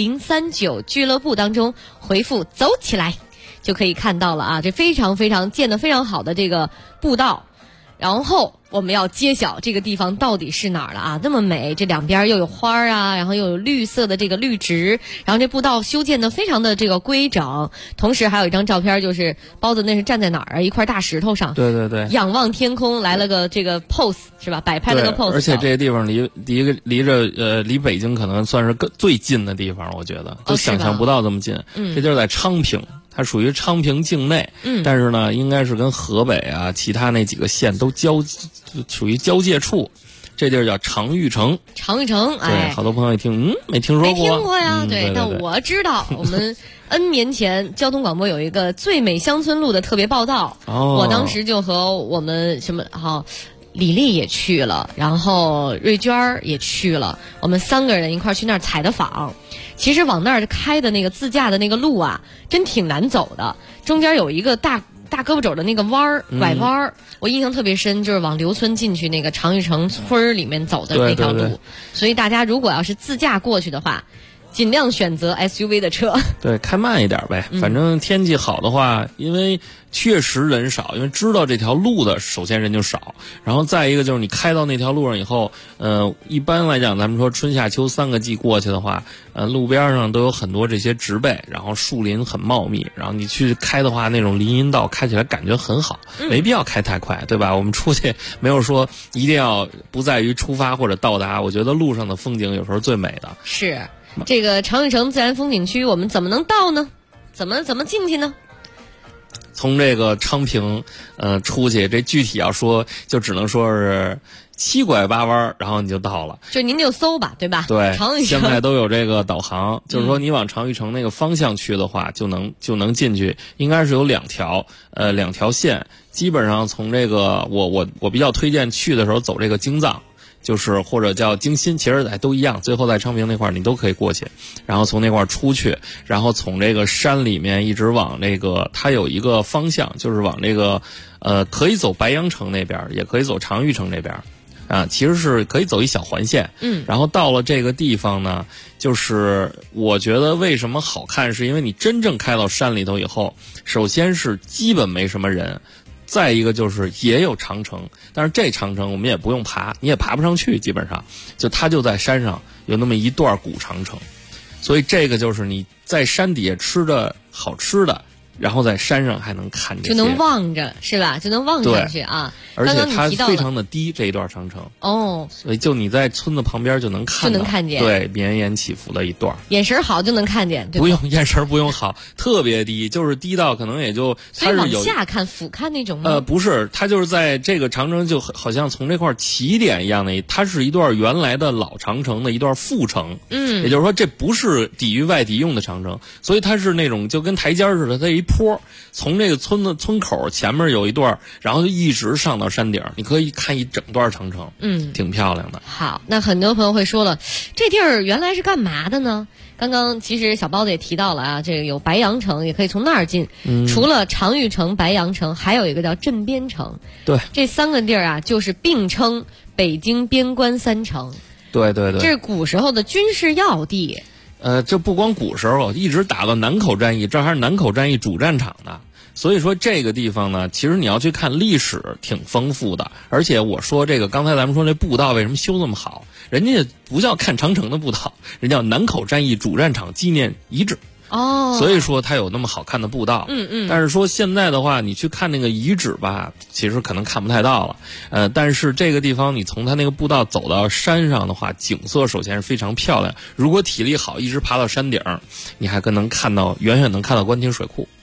[SPEAKER 6] 1039俱乐部当中回复“走起来”，就可以看到了啊，这非常建得非常好的这个步道。然后我们要揭晓这个地方到底是哪儿了啊！那么美，这两边又有花啊，然后又有绿色的这个绿植，然后这步道修建的非常的这个规整，同时还有一张照片，就是包子那是站在哪儿啊？一块大石头上，
[SPEAKER 1] 对，
[SPEAKER 6] 仰望天空，来了个这个 pose 是吧？摆拍了个 pose。
[SPEAKER 1] 而且这个地方离北京可能算是最近的地方，我觉得都想象不到这么近。这地儿在昌平。它属于昌平境内，但是呢，应该是跟河北啊其他那几个县都属于交界处。这地儿叫常玉城。常玉城，对，好多朋友一听，没听说过。
[SPEAKER 6] 没听过呀，对，但我知道，我们 N 年前交通广播有一个最美乡村路的特别报道，我当时就和我们李丽也去了，然后瑞娟也去了，我们3个人一块去那儿采的访。其实往那儿开的那个自驾的那个路啊，真挺难走的，中间有一个大胳膊肘的那个拐弯，我印象特别深，就是往刘村进去那个常玉城村里面走的那条路。对，所以大家如果要是自驾过去的话，尽量选择 SUV 的车。对，开慢一点呗，反正天气好的话，因为确实人少，因为知道这条路的首先人就少，然后再一个就是你开到那条路上以后，一般来讲咱们说春夏秋3个季过去的话，路边上都有很多这些植被，然后树林很茂密，然后你去开的话，那种林荫道开起来感觉很好，没必要开太快，对吧？我们出去没有说一定要不在于出发或者到达，我觉得路上的风景有时候最美的。是。这个常玉城自然风景区我们怎么能到呢？怎么进去呢？从这个昌平出去，这具体要说就只能说是7拐8弯，然后你就到了。就您就搜吧，对吧？对，现在都有这个导航，就是说你往常玉城那个方向去的话，就能进去。应该是有2条线，基本上从这个我比较推荐去的时候走这个京藏。就是或者叫京新，其实都一样，最后在昌平那块你都可以过去，然后从那块出去，然后从这个山里面一直往这个，它有一个方向，就是往这个可以走白羊城那边，也可以走常玉城那边啊，其实是可以走一小环线。然后到了这个地方呢，就是我觉得为什么好看，是因为你真正开到山里头以后，首先是基本没什么人。再一个就是也有长城，但是这长城我们也不用爬，你也爬不上去，基本上就它就在山上有那么一段古长城，所以这个就是你在山底下吃的好吃的，然后在山上还能看这些，就能望着是吧？就能望上去啊！而且它非常的低，这一段长城所以就你在村子旁边就能看见，对，绵延起伏的一段，眼神好就能看见，对吧？不用眼神不用好，特别低，就是低到可能也就它是有往下看俯瞰那种吗？不是，它就是在这个长城就好像从这块起点一样的，它是一段原来的老长城的一段副城，也就是说这不是抵御外敌用的长城，所以它是那种就跟台阶似的，它一坡，从这个村口前面有一段，然后就一直上到山顶，你可以看一整段长城，挺漂亮的。好，那很多朋友会说了，这地儿原来是干嘛的呢？刚刚其实小包子也提到了啊，这个有白羊城，也可以从那儿进。除了常玉城、白羊城，还有一个叫镇边城。对，这3个地儿啊，就是并称北京边关3城。对，这是古时候的军事要地。这不光古时候，一直打到南口战役，这还是南口战役主战场的。所以说这个地方呢，其实你要去看历史挺丰富的，而且我说这个刚才咱们说这步道为什么修那么好，人家不叫看长城的步道，人叫南口战役主战场纪念遗址。所以说它有那么好看的步道。但是说现在的话，你去看那个遗址吧，其实可能看不太到了。但是这个地方你从它那个步道走到山上的话，景色首先是非常漂亮。如果体力好，一直爬到山顶，你还能看到远远能看到官厅水库。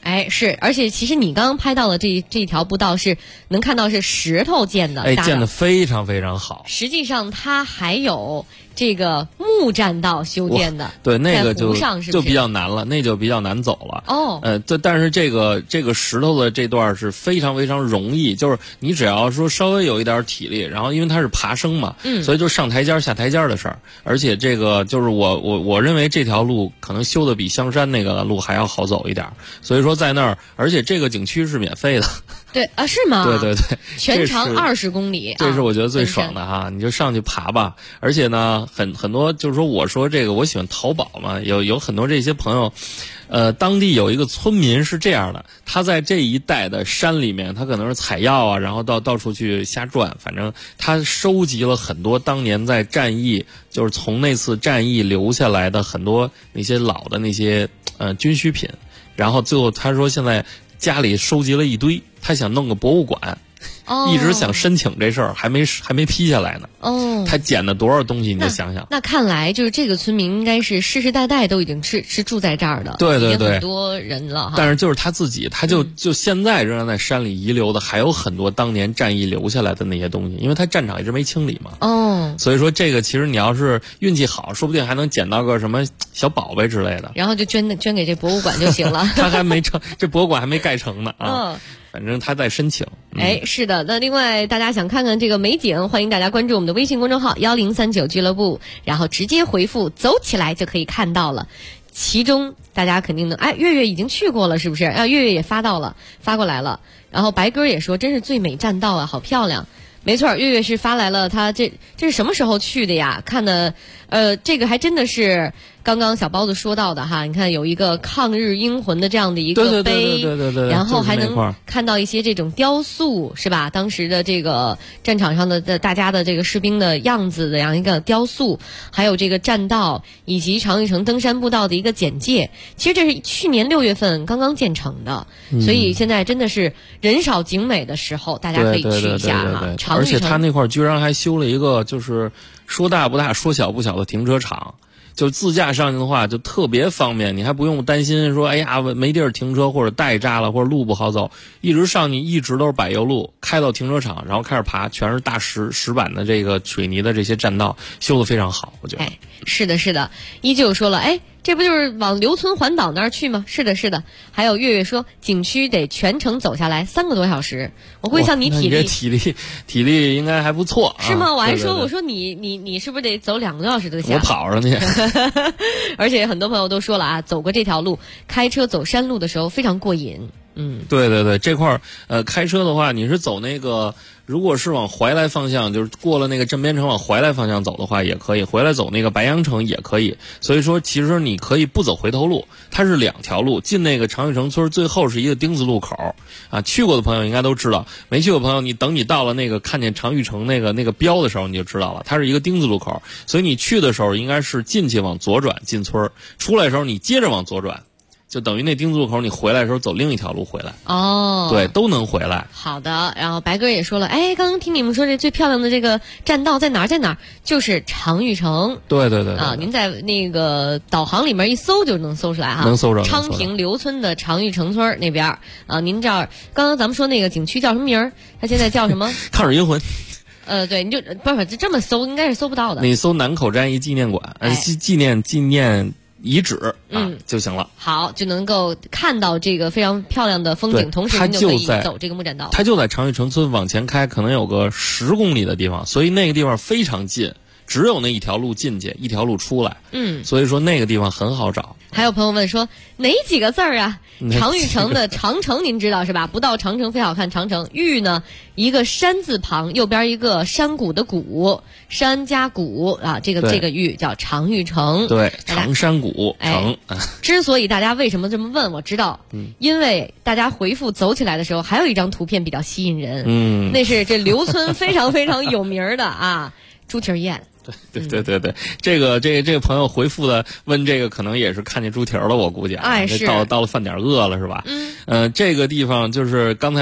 [SPEAKER 6] 哎，是，而且其实你刚刚拍到的这一条步道是能看到是石头建的，
[SPEAKER 1] 哎，建的非常非常好。
[SPEAKER 6] 实际上它还有这个木栈道修建的，
[SPEAKER 1] 对，那个
[SPEAKER 6] 就
[SPEAKER 1] 比较难了，那就比较难走了。
[SPEAKER 6] 哦，
[SPEAKER 1] 但是这个石头的这段是非常非常容易，就是你只要说稍微有一点体力，然后因为它是爬升嘛，所以就上台阶下台阶的事儿。而且这个就是我认为这条路可能修的比香山那个路还要好走一点，所以说在那儿，而且这个景区是免费的。
[SPEAKER 6] 对啊，是吗？
[SPEAKER 1] 对对对，
[SPEAKER 6] 全长20公里，
[SPEAKER 1] 这是我觉得最爽的哈，你就上去爬吧。而且呢，很多就是说，我说这个我喜欢淘宝嘛，有很多这些朋友，当地有一个村民是这样的，他在这一带的山里面，他可能是采药啊，然后到处去瞎转，反正他收集了很多当年在战役，就是从那次战役留下来的很多那些老的那些军需品，然后最后他说现在家里收集了一堆，他想弄个博物馆。一直想申请这事儿，还没批下来呢。
[SPEAKER 6] 哦，
[SPEAKER 1] 他捡了多少东西，你就想想。
[SPEAKER 6] 那看来就是这个村民应该是世世代代都已经是住在这儿的，
[SPEAKER 1] 对对对，
[SPEAKER 6] 很多人了哈。
[SPEAKER 1] 但是就是他自己，他就现在仍然在山里遗留的，还有很多当年战役留下来的那些东西，因为他战场一直没清理嘛。
[SPEAKER 6] 哦，
[SPEAKER 1] 所以说这个其实你要是运气好，说不定还能捡到个什么小宝贝之类的，
[SPEAKER 6] 然后就捐给这博物馆就行了。
[SPEAKER 1] 他还没成，这博物馆还没盖成呢啊。反正他在申请。
[SPEAKER 6] 哎，是的。那另外大家想看看这个美景，欢迎大家关注我们的微信公众号1039俱乐部，然后直接回复走起来就可以看到了。其中大家肯定能，哎，月月已经去过了是不是？月月也发过来了。然后白鸽也说真是最美栈道啊，好漂亮。没错，月月是发来了，他这是什么时候去的呀？看的，这个还真的是刚刚小包子说到的哈。你看有一个抗日英魂的这样的一个碑，
[SPEAKER 1] 对，
[SPEAKER 6] 然后还能看到一些这种雕塑，是吧？当时的这个战场上的大家的这个士兵的样子的这样一个雕塑，还有这个栈道以及长峪城登山步道的一个简介。其实这是去年6月份刚刚建成的，所以现在真的是人少景美的时候，大家可以去一下哈。
[SPEAKER 1] 而且他那块居然还修了一个，就是说大不大说小不小的停车场，就自驾上去的话就特别方便，你还不用担心说哎呀没地儿停车或者带扎了或者路不好走，一直上去一直都是柏油路，开到停车场然后开始爬，全是大石板的这个水泥的这些栈道，修得非常好，我觉得。
[SPEAKER 6] 哎，是的，依旧说了，哎，这不就是往刘村环岛那儿去吗？是的。还有月月说，景区得全程走下来3个多小时。我会像你体
[SPEAKER 1] 力应该还不错，
[SPEAKER 6] 是吗？我还说，
[SPEAKER 1] 对
[SPEAKER 6] 我说你是不是得走2个多小时都下？
[SPEAKER 1] 我跑上去。
[SPEAKER 6] 而且很多朋友都说了啊，走过这条路，开车走山路的时候非常过瘾。
[SPEAKER 1] 对，这块开车的话，你是走那个，如果是往怀来方向，就是过了那个镇边城往怀来方向走的话也可以，回来走那个白杨城也可以。所以说其实你可以不走回头路，它是2条路，进那个长峪城村最后是一个丁字路口啊。去过的朋友应该都知道，没去过的朋友你等你到了那个看见长峪城那个标的时候你就知道了，它是一个丁字路口。所以你去的时候应该是进去往左转进村，出来的时候你接着往左转，就等于那丁字路口你回来的时候走另一条路回来。
[SPEAKER 6] 哦，
[SPEAKER 1] 对，都能回来。
[SPEAKER 6] 好的。然后白哥也说了，哎，刚刚听你们说这最漂亮的这个栈道在哪儿？就是长峪城。对啊，您在那个导航里面一搜就能搜出来哈，
[SPEAKER 1] 能搜着。
[SPEAKER 6] 昌平刘村的长峪城村那边啊，您这儿刚刚咱们说那个景区叫什么名儿？它现在叫什么？
[SPEAKER 1] 抗日英魂。
[SPEAKER 6] 对，你就不是这么搜，应该是搜不到的。
[SPEAKER 1] 你搜南口战役纪念馆，纪念遗址就行了。
[SPEAKER 6] 好，就能够看到这个非常漂亮的风景，同时您就可以走这个木栈道。
[SPEAKER 1] 它就在长峪城村往前开，可能有个10公里的地方，所以那个地方非常近，只有那一条路进去，一条路出来。所以说那个地方很好找。
[SPEAKER 6] 还有朋友问说哪几个字儿啊？长峪城的长城您知道是吧？不到长城非好看长城。峪呢，一个山字旁，右边一个山谷的谷，山加谷啊，这个峪叫长峪城。
[SPEAKER 1] 对，长山谷城。
[SPEAKER 6] 之所以大家为什么这么问，我知道，因为大家回复走起来的时候，还有一张图片比较吸引人。那是这刘村非常非常有名的啊，猪蹄儿宴。
[SPEAKER 1] 对，这个朋友回复的问这个可能也是看见猪蹄儿了，我估计
[SPEAKER 6] 是
[SPEAKER 1] 到了饭点饿了是吧？这个地方就是刚才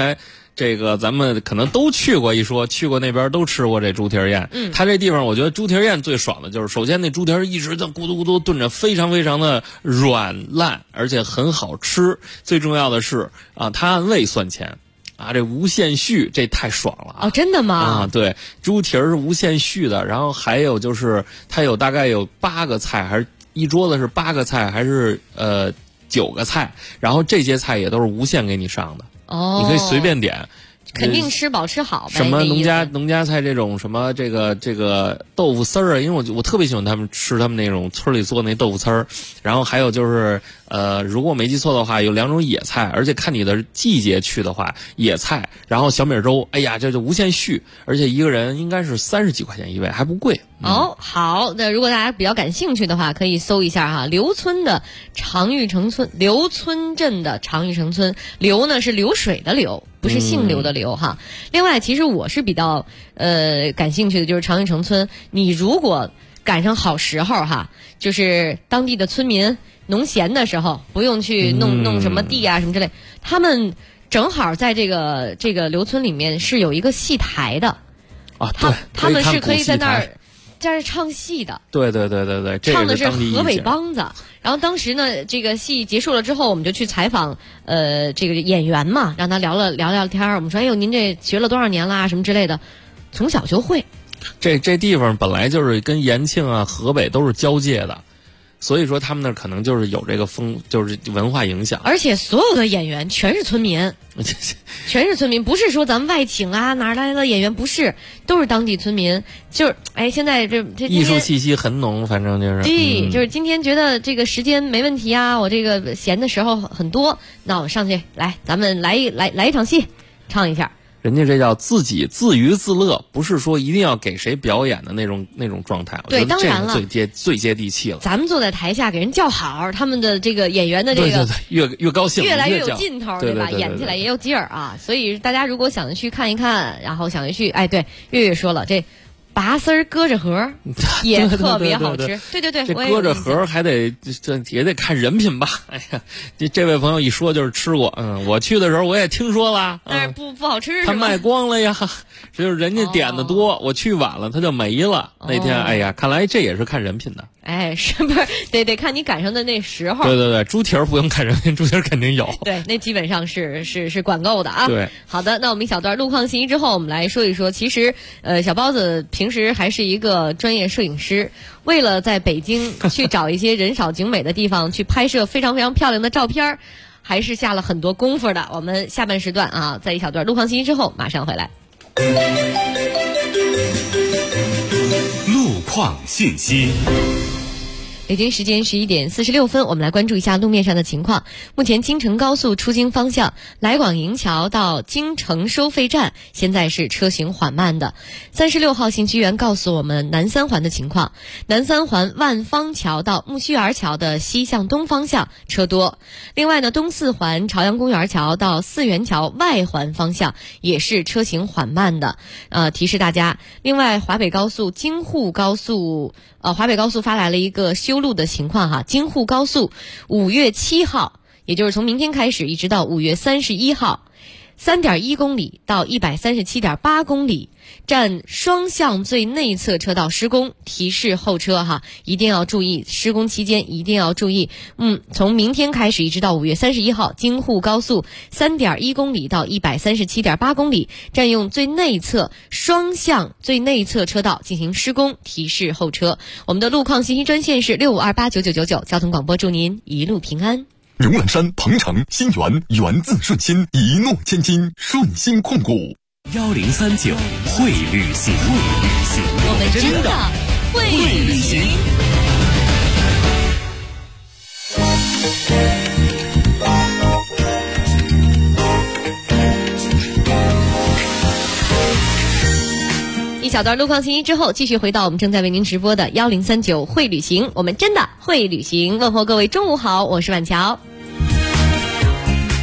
[SPEAKER 1] 这个咱们可能都去过去过那边都吃过这猪蹄儿宴。它这地方我觉得猪蹄儿宴最爽的就是，首先那猪蹄儿一直在咕嘟咕嘟炖着，非常非常的软烂，而且很好吃。最重要的是啊，它按位算钱。啊，这无限续，这太爽了啊！
[SPEAKER 6] 哦，真的吗？
[SPEAKER 1] 啊，对，猪蹄儿是无限续的，然后还有就是它有大概有8个菜，还是一桌子是8个菜，还是9个菜，然后这些菜也都是无限给你上的。
[SPEAKER 6] 哦，
[SPEAKER 1] 你可以随便点。
[SPEAKER 6] 肯定吃饱吃好呗。
[SPEAKER 1] 什么农家菜这种什么这个豆腐丝儿啊，因为我特别喜欢他们吃他们那种村里做那豆腐丝儿，然后还有就是如果我没记错的话，有2种野菜，而且看你的季节去的话，野菜，然后小米粥，哎呀，这就无限续，而且一个人应该是30几块钱一位，还不贵。
[SPEAKER 6] 哦，好，那如果大家比较感兴趣的话，可以搜一下哈，刘村的长峪城村，刘村镇的长峪城村，刘呢是流水的流，不是姓刘的刘哈。另外，其实我是比较感兴趣的就是长峪城村，你如果赶上好时候哈，就是当地的村民农闲的时候，不用去弄什么地啊什么之类，他们正好在这个刘村里面是有一个戏台的
[SPEAKER 1] 啊，
[SPEAKER 6] 他们是可以在那儿唱戏的。对，
[SPEAKER 1] 唱
[SPEAKER 6] 的是河北梆子。然后当时呢，这个戏结束了之后，我们就去采访这个演员嘛，让他聊聊天。我们说，哎呦，您这学了多少年啦，什么之类的，从小就会。
[SPEAKER 1] 这地方本来就是跟延庆啊、河北都是交界的。所以说他们那可能就是有这个就是文化影响，
[SPEAKER 6] 而且所有的演员全是村民，全是村民，不是说咱们外请啊哪儿来的演员，不是，都是当地村民。就是现在这
[SPEAKER 1] 艺术气息很浓，反正就是
[SPEAKER 6] 对，就是今天觉得这个时间没问题啊，我这个闲的时候很多，那我上去来，咱们来一场戏，唱一下。
[SPEAKER 1] 人家这叫自己自娱自乐，不是说一定要给谁表演的那种状态。
[SPEAKER 6] 对，当然了，
[SPEAKER 1] 最接地气了。
[SPEAKER 6] 咱们坐在台下给人叫好，他们的这个演员的这个
[SPEAKER 1] 越高兴，
[SPEAKER 6] 越来越有劲头，对吧？演起来也有劲儿啊。所以大家如果想去看一看，然后想去，对，月月说了这。拔丝儿搁着盒也特别好吃，对，
[SPEAKER 1] 这搁着盒还得也得看人品吧。哎呀，这位朋友一说就是吃过，我去的时候我也听说了，
[SPEAKER 6] 但是不好吃，
[SPEAKER 1] 他卖光了呀，这就是人家点的多，我去晚了他就没了。那天哎呀，看来这也是看人品的。
[SPEAKER 6] 是不是得看你赶上的那时候？
[SPEAKER 1] 对，猪蹄儿不用看人品，猪蹄儿肯定有。
[SPEAKER 6] 对，那基本上是管够的啊。
[SPEAKER 1] 对，
[SPEAKER 6] 好的，那我们一小段路况信息之后，我们来说一说，其实小包子平时还是一个专业摄影师，为了在北京去找一些人少景美的地方去拍摄非常非常漂亮的照片，还是下了很多功夫的。我们下半时段啊，在一小段路况信息之后马上回来。
[SPEAKER 11] 路况信息。
[SPEAKER 6] 北京时间11点46分，我们来关注一下路面上的情况。目前京承高速出京方向来广营桥到京承收费站，现在是车行缓慢的。36号信息员告诉我们南三环的情况，南三环万方桥到木樨园桥的西向东方向车多。另外呢，东四环朝阳公园桥到四元桥外环方向也是车行缓慢的。提示大家，另外华北高速京沪高速华北高速发来了一个修路的情况哈，京沪高速5月7号，也就是从明天开始一直到5月31号，3.1公里到137.8公里，占双向最内侧车道施工，提示后车哈，一定要注意，施工期间一定要注意。从明天开始一直到5月31号，京沪高速3.1公里到137.8公里，占用最内侧双向最内侧车道进行施工，提示后车。我们的路况信息专线是65289999，交通广播祝您一路平安。
[SPEAKER 3] 牛栏山、鹏城、新源，源自顺心，一诺千金，顺心控股。
[SPEAKER 11] 1039会旅行，
[SPEAKER 6] 我们真的会旅行。一小段路况信息之后，继续回到我们正在为您直播的1039会旅行，我们真的会旅行。问候各位中午好，我是婉乔。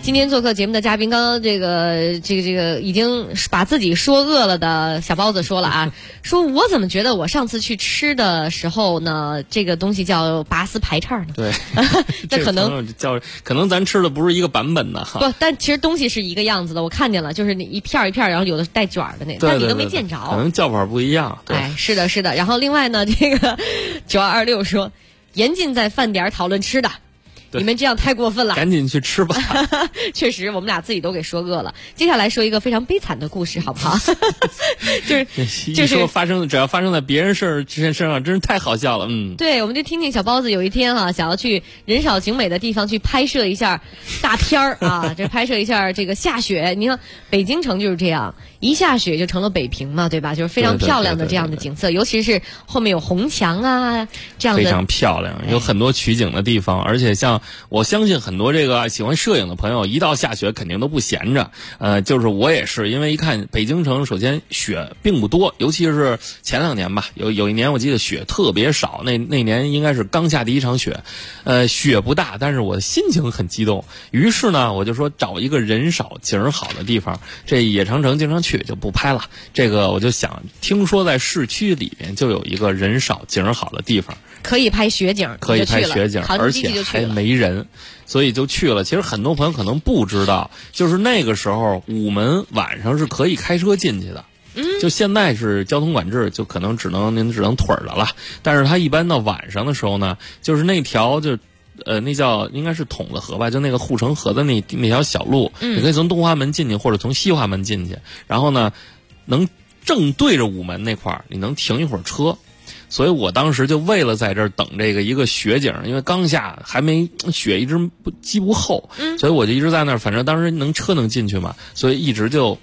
[SPEAKER 6] 今天做客节目的嘉宾，刚刚这个已经把自己说饿了的小包子说了啊，说我怎么觉得我上次去吃的时候呢，这个东西叫拔丝排叉呢？
[SPEAKER 1] 对，
[SPEAKER 6] 这可能
[SPEAKER 1] 咱吃的不是一个版本的哈。
[SPEAKER 6] 不，但其实东西是一个样子的，我看见了，就是那一片一片，然后有的是带卷的那，但你都没见着，
[SPEAKER 1] 可能叫法不一样。
[SPEAKER 6] 哎，是的，是的。然后另外呢，这个9226说，严禁在饭点讨论吃的。你们这样太过分了，
[SPEAKER 1] 赶紧去吃吧。
[SPEAKER 6] 确实，我们俩自己都给说饿了。接下来说一个非常悲惨的故事，好不好？就是
[SPEAKER 1] 说只要发生在别人身上，真是太好笑了。
[SPEAKER 6] 对，我们就听听小包子有一天想要去人少景美的地方去拍摄一下大片儿啊，这拍摄一下这个下雪。你看北京城就是这样，一下雪就成了北平嘛，对吧？就是非常漂亮的这样的景色，尤其是后面有红墙啊这样的，
[SPEAKER 1] 非常漂亮，有很多取景的地方，而且像。我相信很多这个喜欢摄影的朋友，一到下雪肯定都不闲着。就是我也是，因为一看北京城，首先雪并不多，尤其是前2年吧，有一年我记得雪特别少，那年应该是刚下第一场雪，雪不大，但是我的心情很激动。于是呢，我就说找一个人少景好的地方，这野长城经常去就不拍了。这个我就想，听说在市区里面就有一个人少景好的地方。
[SPEAKER 6] 可以拍雪景，
[SPEAKER 1] 可以拍雪景，而且还没人，所以就去了。其实很多朋友可能不知道，就是那个时候午门晚上是可以开车进去的。就现在是交通管制，就可能您只能腿儿的了。但是它一般到晚上的时候呢，就是那条那叫应该是筒子河吧，就那个护城河的那条小路，你可以从东华门进去，或者从西华门进去。然后呢，能正对着午门那块儿，你能停一会儿车。所以我当时就为了在这儿等这个一个雪景，因为刚下还没雪一直积不厚，所以我就一直在那儿，反正当时车能进去嘛，所以一直就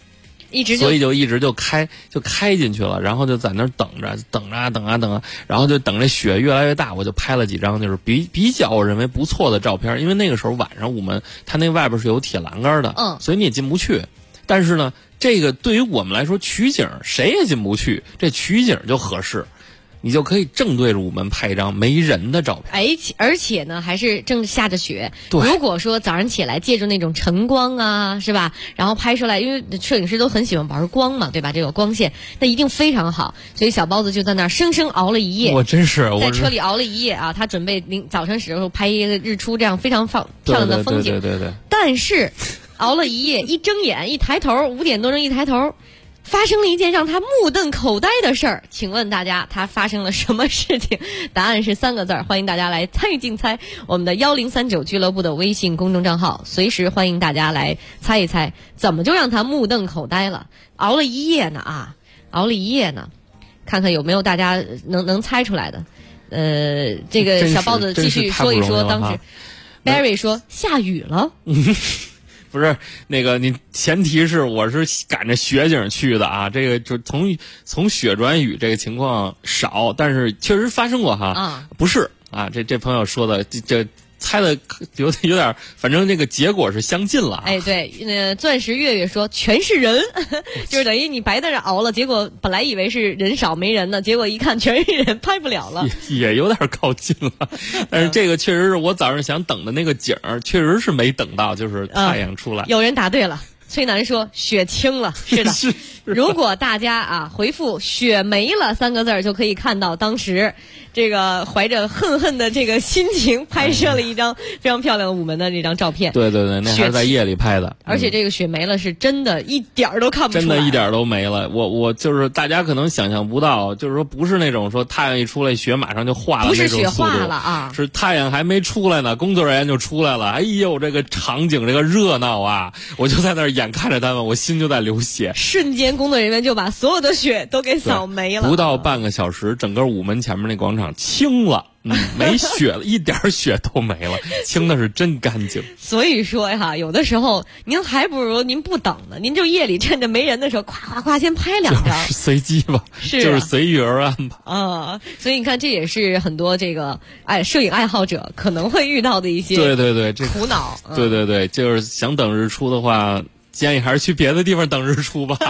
[SPEAKER 1] 开进去了，然后就在那儿等着，然后就等这雪越来越大，我就拍了几张就是比较我认为不错的照片，因为那个时候晚上午门它那外边是有铁栏杆的，所以你也进不去。但是呢，这个对于我们来说取景谁也进不去，这取景就合适。你就可以正对着午门拍一张没人的照片，
[SPEAKER 6] 而且呢还是正下着雪。如果说早上起来借助那种晨光啊，是吧？然后拍出来，因为摄影师都很喜欢玩光嘛，对吧？这个光线那一定非常好。所以小包子就在那儿生生熬了一夜。
[SPEAKER 1] 我真是
[SPEAKER 6] 在车里熬了一夜啊！他准备早晨时候拍一个日出，这样非常漂亮的风景。
[SPEAKER 1] 对。
[SPEAKER 6] 但是熬了一夜，一睁眼一抬头，5点多钟一抬头。发生了一件让他目瞪口呆的事儿，请问大家他发生了什么事情？答案是3个字儿，欢迎大家来参与竞猜我们的1039俱乐部的微信公众账号，随时欢迎大家来猜一猜，怎么就让他目瞪口呆了？熬了一夜呢，看看有没有大家能猜出来的。这个小包子继续说一说，当时 Barry 说下雨了。
[SPEAKER 1] 不是那个，你前提是我是赶着雪景去的啊，这个就从雪转雨这个情况少，但是确实发生过哈。不是啊，这朋友说的这猜的有点，反正这个结果是相近了。
[SPEAKER 6] 哎，对，钻石月月说全是人，就是等于你白在这熬了，结果本来以为是人少没人呢，结果一看全是人，拍不了了。
[SPEAKER 1] 也有点靠近了，但是这个确实是我早上想等的那个景儿，确实是没等到，就是太阳出来。
[SPEAKER 6] 有人答对了。崔楠说雪清了，是的。如果大家回复雪没了3个字，就可以看到当时这个怀着恨的这个心情拍摄了一张非常漂亮的午门的这张照片。
[SPEAKER 1] 对，那还是在夜里拍的。
[SPEAKER 6] 而且这个雪没了是真的一点儿都看不出来，
[SPEAKER 1] 真的一点都没了。我就是大家可能想象不到，就是说不是那种说太阳一出来雪马上就化了那种速度，
[SPEAKER 6] 不是雪化了啊，
[SPEAKER 1] 是太阳还没出来呢，工作人员就出来了。哎呦，这个场景这个热闹啊，我就在那儿眼看着他们，我心就在流血。
[SPEAKER 6] 瞬间工作人员就把所有的雪都给扫没了，
[SPEAKER 1] 不到半个小时，整个午门前面那广场清了。没雪了，一点雪都没了，清的是真干净。
[SPEAKER 6] 所以说呀，有的时候您还不如您不等呢，您就夜里趁着没人的时候，咵先拍2张，
[SPEAKER 1] 就是随机吧，就是随遇而安吧。
[SPEAKER 6] 所以你看，这也是很多这个摄影爱好者可能会遇到的一些
[SPEAKER 1] 对这
[SPEAKER 6] 苦恼。
[SPEAKER 1] 对，就是想等日出的话。建议还是去别的地方等日出吧。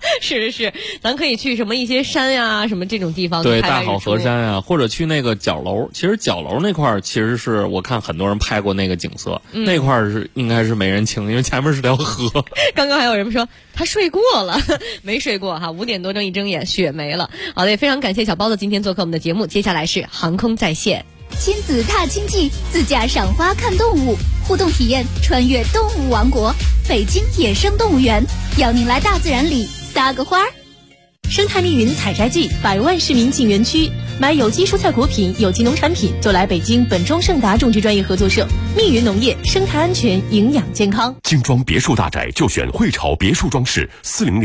[SPEAKER 6] 是，咱可以去什么一些山呀，什么这种地方。
[SPEAKER 1] 对，大好河山啊，或者去那个角楼楼，其实角楼那块儿其实是我看很多人拍过那个景色，那块儿是应该是没人清，因为前面是条河。
[SPEAKER 6] 刚刚还有人说他睡过了，没睡过哈，5点多钟一睁眼雪没了。好的，也非常感谢小包子今天做客我们的节目。接下来是航空在线，
[SPEAKER 14] 亲子踏青记，自驾赏花看动物，互动体验穿越动物王国，北京野生动物园邀您来大自然里撒个花儿。
[SPEAKER 16] 生态密云采摘季，100万市民进园区，买有机蔬菜果品、有机农产品就来北京本庄盛达种植专业合作社，密云农业，生态安全，营养健康。
[SPEAKER 11] 精装别墅大宅就选汇潮别墅装饰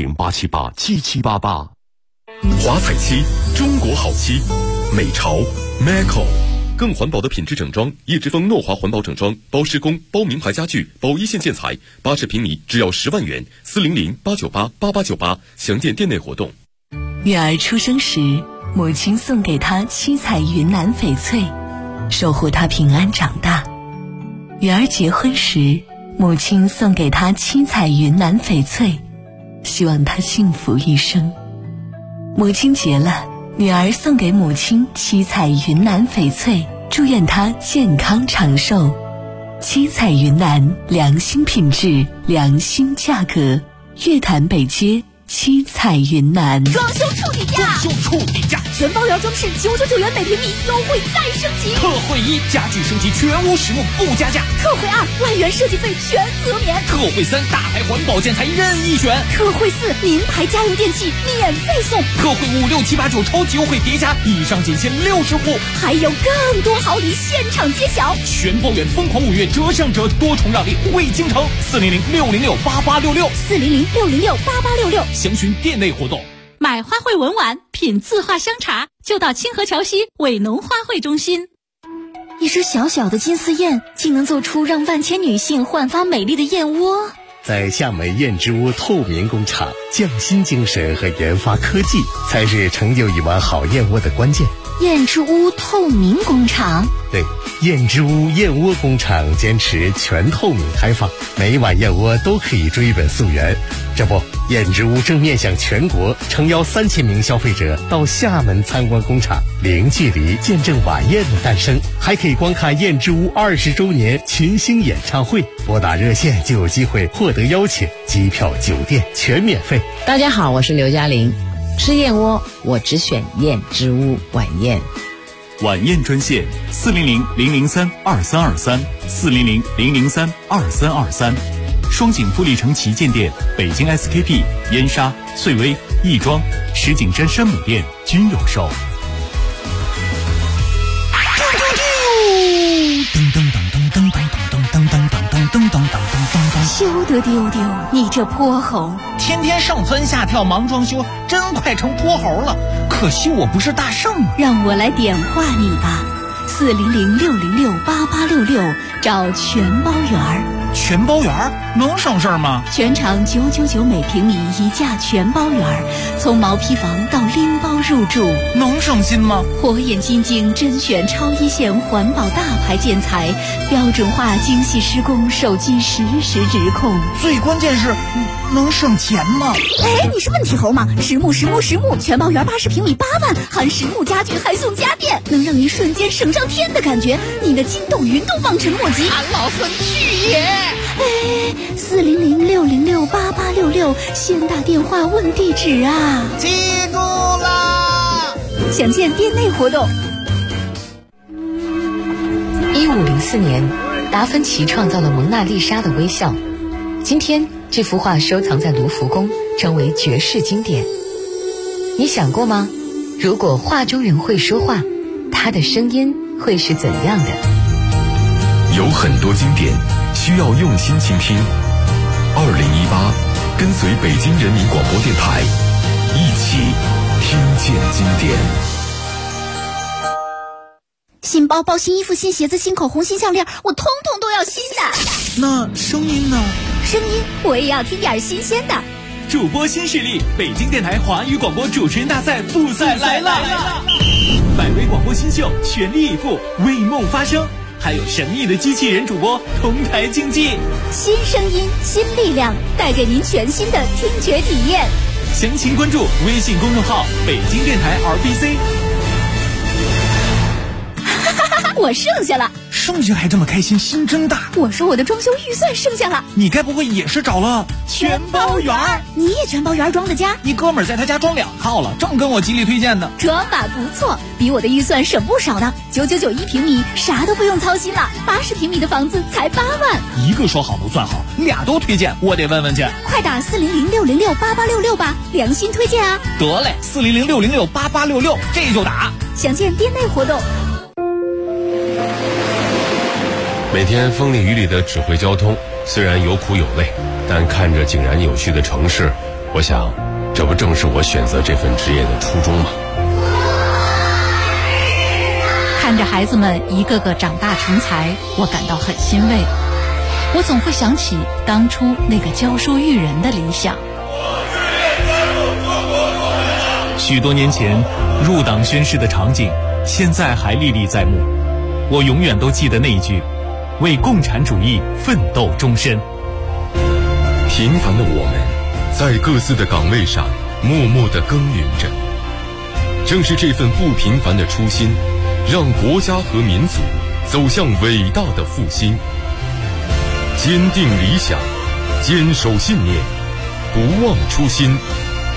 [SPEAKER 11] ，400-878-7788。
[SPEAKER 3] 华彩漆，中国好漆，美潮 Maco， 更环保的品质整装，叶之峰诺华环保整装，包施工，包名牌家具，包一线建材，80平米只要10万元，400-898-8898，详见店内活动。
[SPEAKER 17] 女儿出生时，母亲送给她7彩云南翡翠，守护她平安长大。女儿结婚时，母亲送给她7彩云南翡翠，希望她幸福一生。母亲节了，女儿送给母亲7彩云南翡翠，祝愿她健康长寿。7彩云南，良心品质，良心价格，月坛北街7彩云南。
[SPEAKER 14] 装修处底价，全包圆装饰999元每平米，优惠再升级。
[SPEAKER 12] 特惠1，家具升级全屋实木不加价。
[SPEAKER 14] 特惠2，万元设计费全额免。
[SPEAKER 12] 特惠3，大牌环保建材任意选。
[SPEAKER 14] 特惠4，名牌家用电器免费送。
[SPEAKER 12] 特惠5、6、7、8、9超级优惠叠加，以上仅限60户，
[SPEAKER 14] 还有更多好礼现场揭晓。
[SPEAKER 12] 全包圆疯狂5月折上折，多重让利惠京城，400-606-8866，400-606-8866，详询店内活动。
[SPEAKER 16] 买花卉文玩，品字画香茶，就到清河桥西伟农花卉中心。
[SPEAKER 14] 一只小小的金丝燕，竟能做出让万千女性焕发美丽的燕窝。
[SPEAKER 18] 在厦门燕之屋透明工厂，匠心精神和研发科技才是成就一碗好燕窝的关键。
[SPEAKER 14] 燕之屋透明工厂，
[SPEAKER 18] 对，燕之屋燕窝工厂坚持全透明开放，每一碗燕窝都可以追本溯源。这不，燕之屋正面向全国，诚邀3000名消费者到厦门参观工厂，零距离见证晚宴的诞生，还可以观看燕之屋20周年群星演唱会。拨打热线就有机会获得邀请，机票、酒店全免费。
[SPEAKER 19] 大家好，我是刘嘉玲。吃燕窝，我只选燕之屋晚宴。
[SPEAKER 20] 晚宴专线400-003-2323，400-003-2323。双井富力城旗舰店、北京 SKP、燕莎、翠微、亦庄、石景山山姆店均有售。
[SPEAKER 14] 休得丢丢，你这泼猴！
[SPEAKER 12] 天天上蹿下跳忙装修，真快成泼猴了。可惜我不是大圣啊！
[SPEAKER 14] 让我来点化你吧，400-606-8866，找全包圆儿。
[SPEAKER 12] 全包圆儿能省事儿吗？
[SPEAKER 14] 全场999每平米一价全包圆儿，从毛坯房到拎包入住，
[SPEAKER 12] 能省心吗？
[SPEAKER 14] 火眼金睛甄选超一线环保大牌建材，标准化精细施工，手机实时直控。
[SPEAKER 12] 最关键是能省钱吗？
[SPEAKER 14] 哎，你是问题猴吗？实木全包圆80平米8万，含实木家具还送家电，能让你瞬间省上天的感觉，你的筋斗云都望尘莫及。
[SPEAKER 12] 俺老孙去也！
[SPEAKER 14] 哎，400-606-8866，先打电话问地址啊！
[SPEAKER 12] 记住啦！
[SPEAKER 14] 详见店内活动。
[SPEAKER 19] 1504年，达芬奇创造了蒙娜丽莎的微笑。今天，这幅画收藏在卢浮宫，成为绝世经典。你想过吗？如果画中人会说话，他的声音会是怎样的？
[SPEAKER 3] 有很多经典需要用心倾听。2018，跟随北京人民广播电台，一起听见经典。
[SPEAKER 14] 新包包、新衣服、新鞋子、新口红、新项链，我通通都要新的。
[SPEAKER 12] 那声音呢？
[SPEAKER 14] 声音我也要听点新鲜的。
[SPEAKER 10] 主播新势力，北京电台华语广播主持人大赛复赛来了！100位广播新秀全力以赴，为梦发声。还有神秘的机器人主播同台竞技，
[SPEAKER 14] 新声音新力量，带给您全新的听觉体验。
[SPEAKER 10] 详情关注微信公众号北京电台 RBC。
[SPEAKER 14] 我剩下了。
[SPEAKER 12] 剩下还这么开心，心真大。
[SPEAKER 14] 我说我的装修预算剩下了。
[SPEAKER 12] 你该不会也是找了全包园？
[SPEAKER 14] 你也全包园装的家？
[SPEAKER 12] 你哥们儿在他家装2套了，正跟我极力推荐的。
[SPEAKER 14] 装法不错，比我的预算省不少呢。9991平米，啥都不用操心了。80平米的房子才8万。
[SPEAKER 12] 一个说好不算好，俩都推荐，我得问问去。
[SPEAKER 14] 快打400-606-8866吧，良心推荐啊！
[SPEAKER 12] 得嘞，400-606-8866，这就打。
[SPEAKER 14] 详见店内活动。
[SPEAKER 3] 每天风里雨里的指挥交通，虽然有苦有累，但看着井然有序的城市，我想，这不正是我选择这份职业的初衷吗？
[SPEAKER 21] 看着孩子们一个个长大成才，我感到很欣慰。我总会想起当初那个教书育人的理想。
[SPEAKER 20] 许多年前入党宣誓的场景，现在还历历在目。我永远都记得那一句：为共产主义奋斗终身。
[SPEAKER 3] 平凡的我们，在各自的岗位上默默地耕耘着。正是这份不平凡的初心，让国家和民族走向伟大的复兴。坚定理想，坚守信念，不忘初心。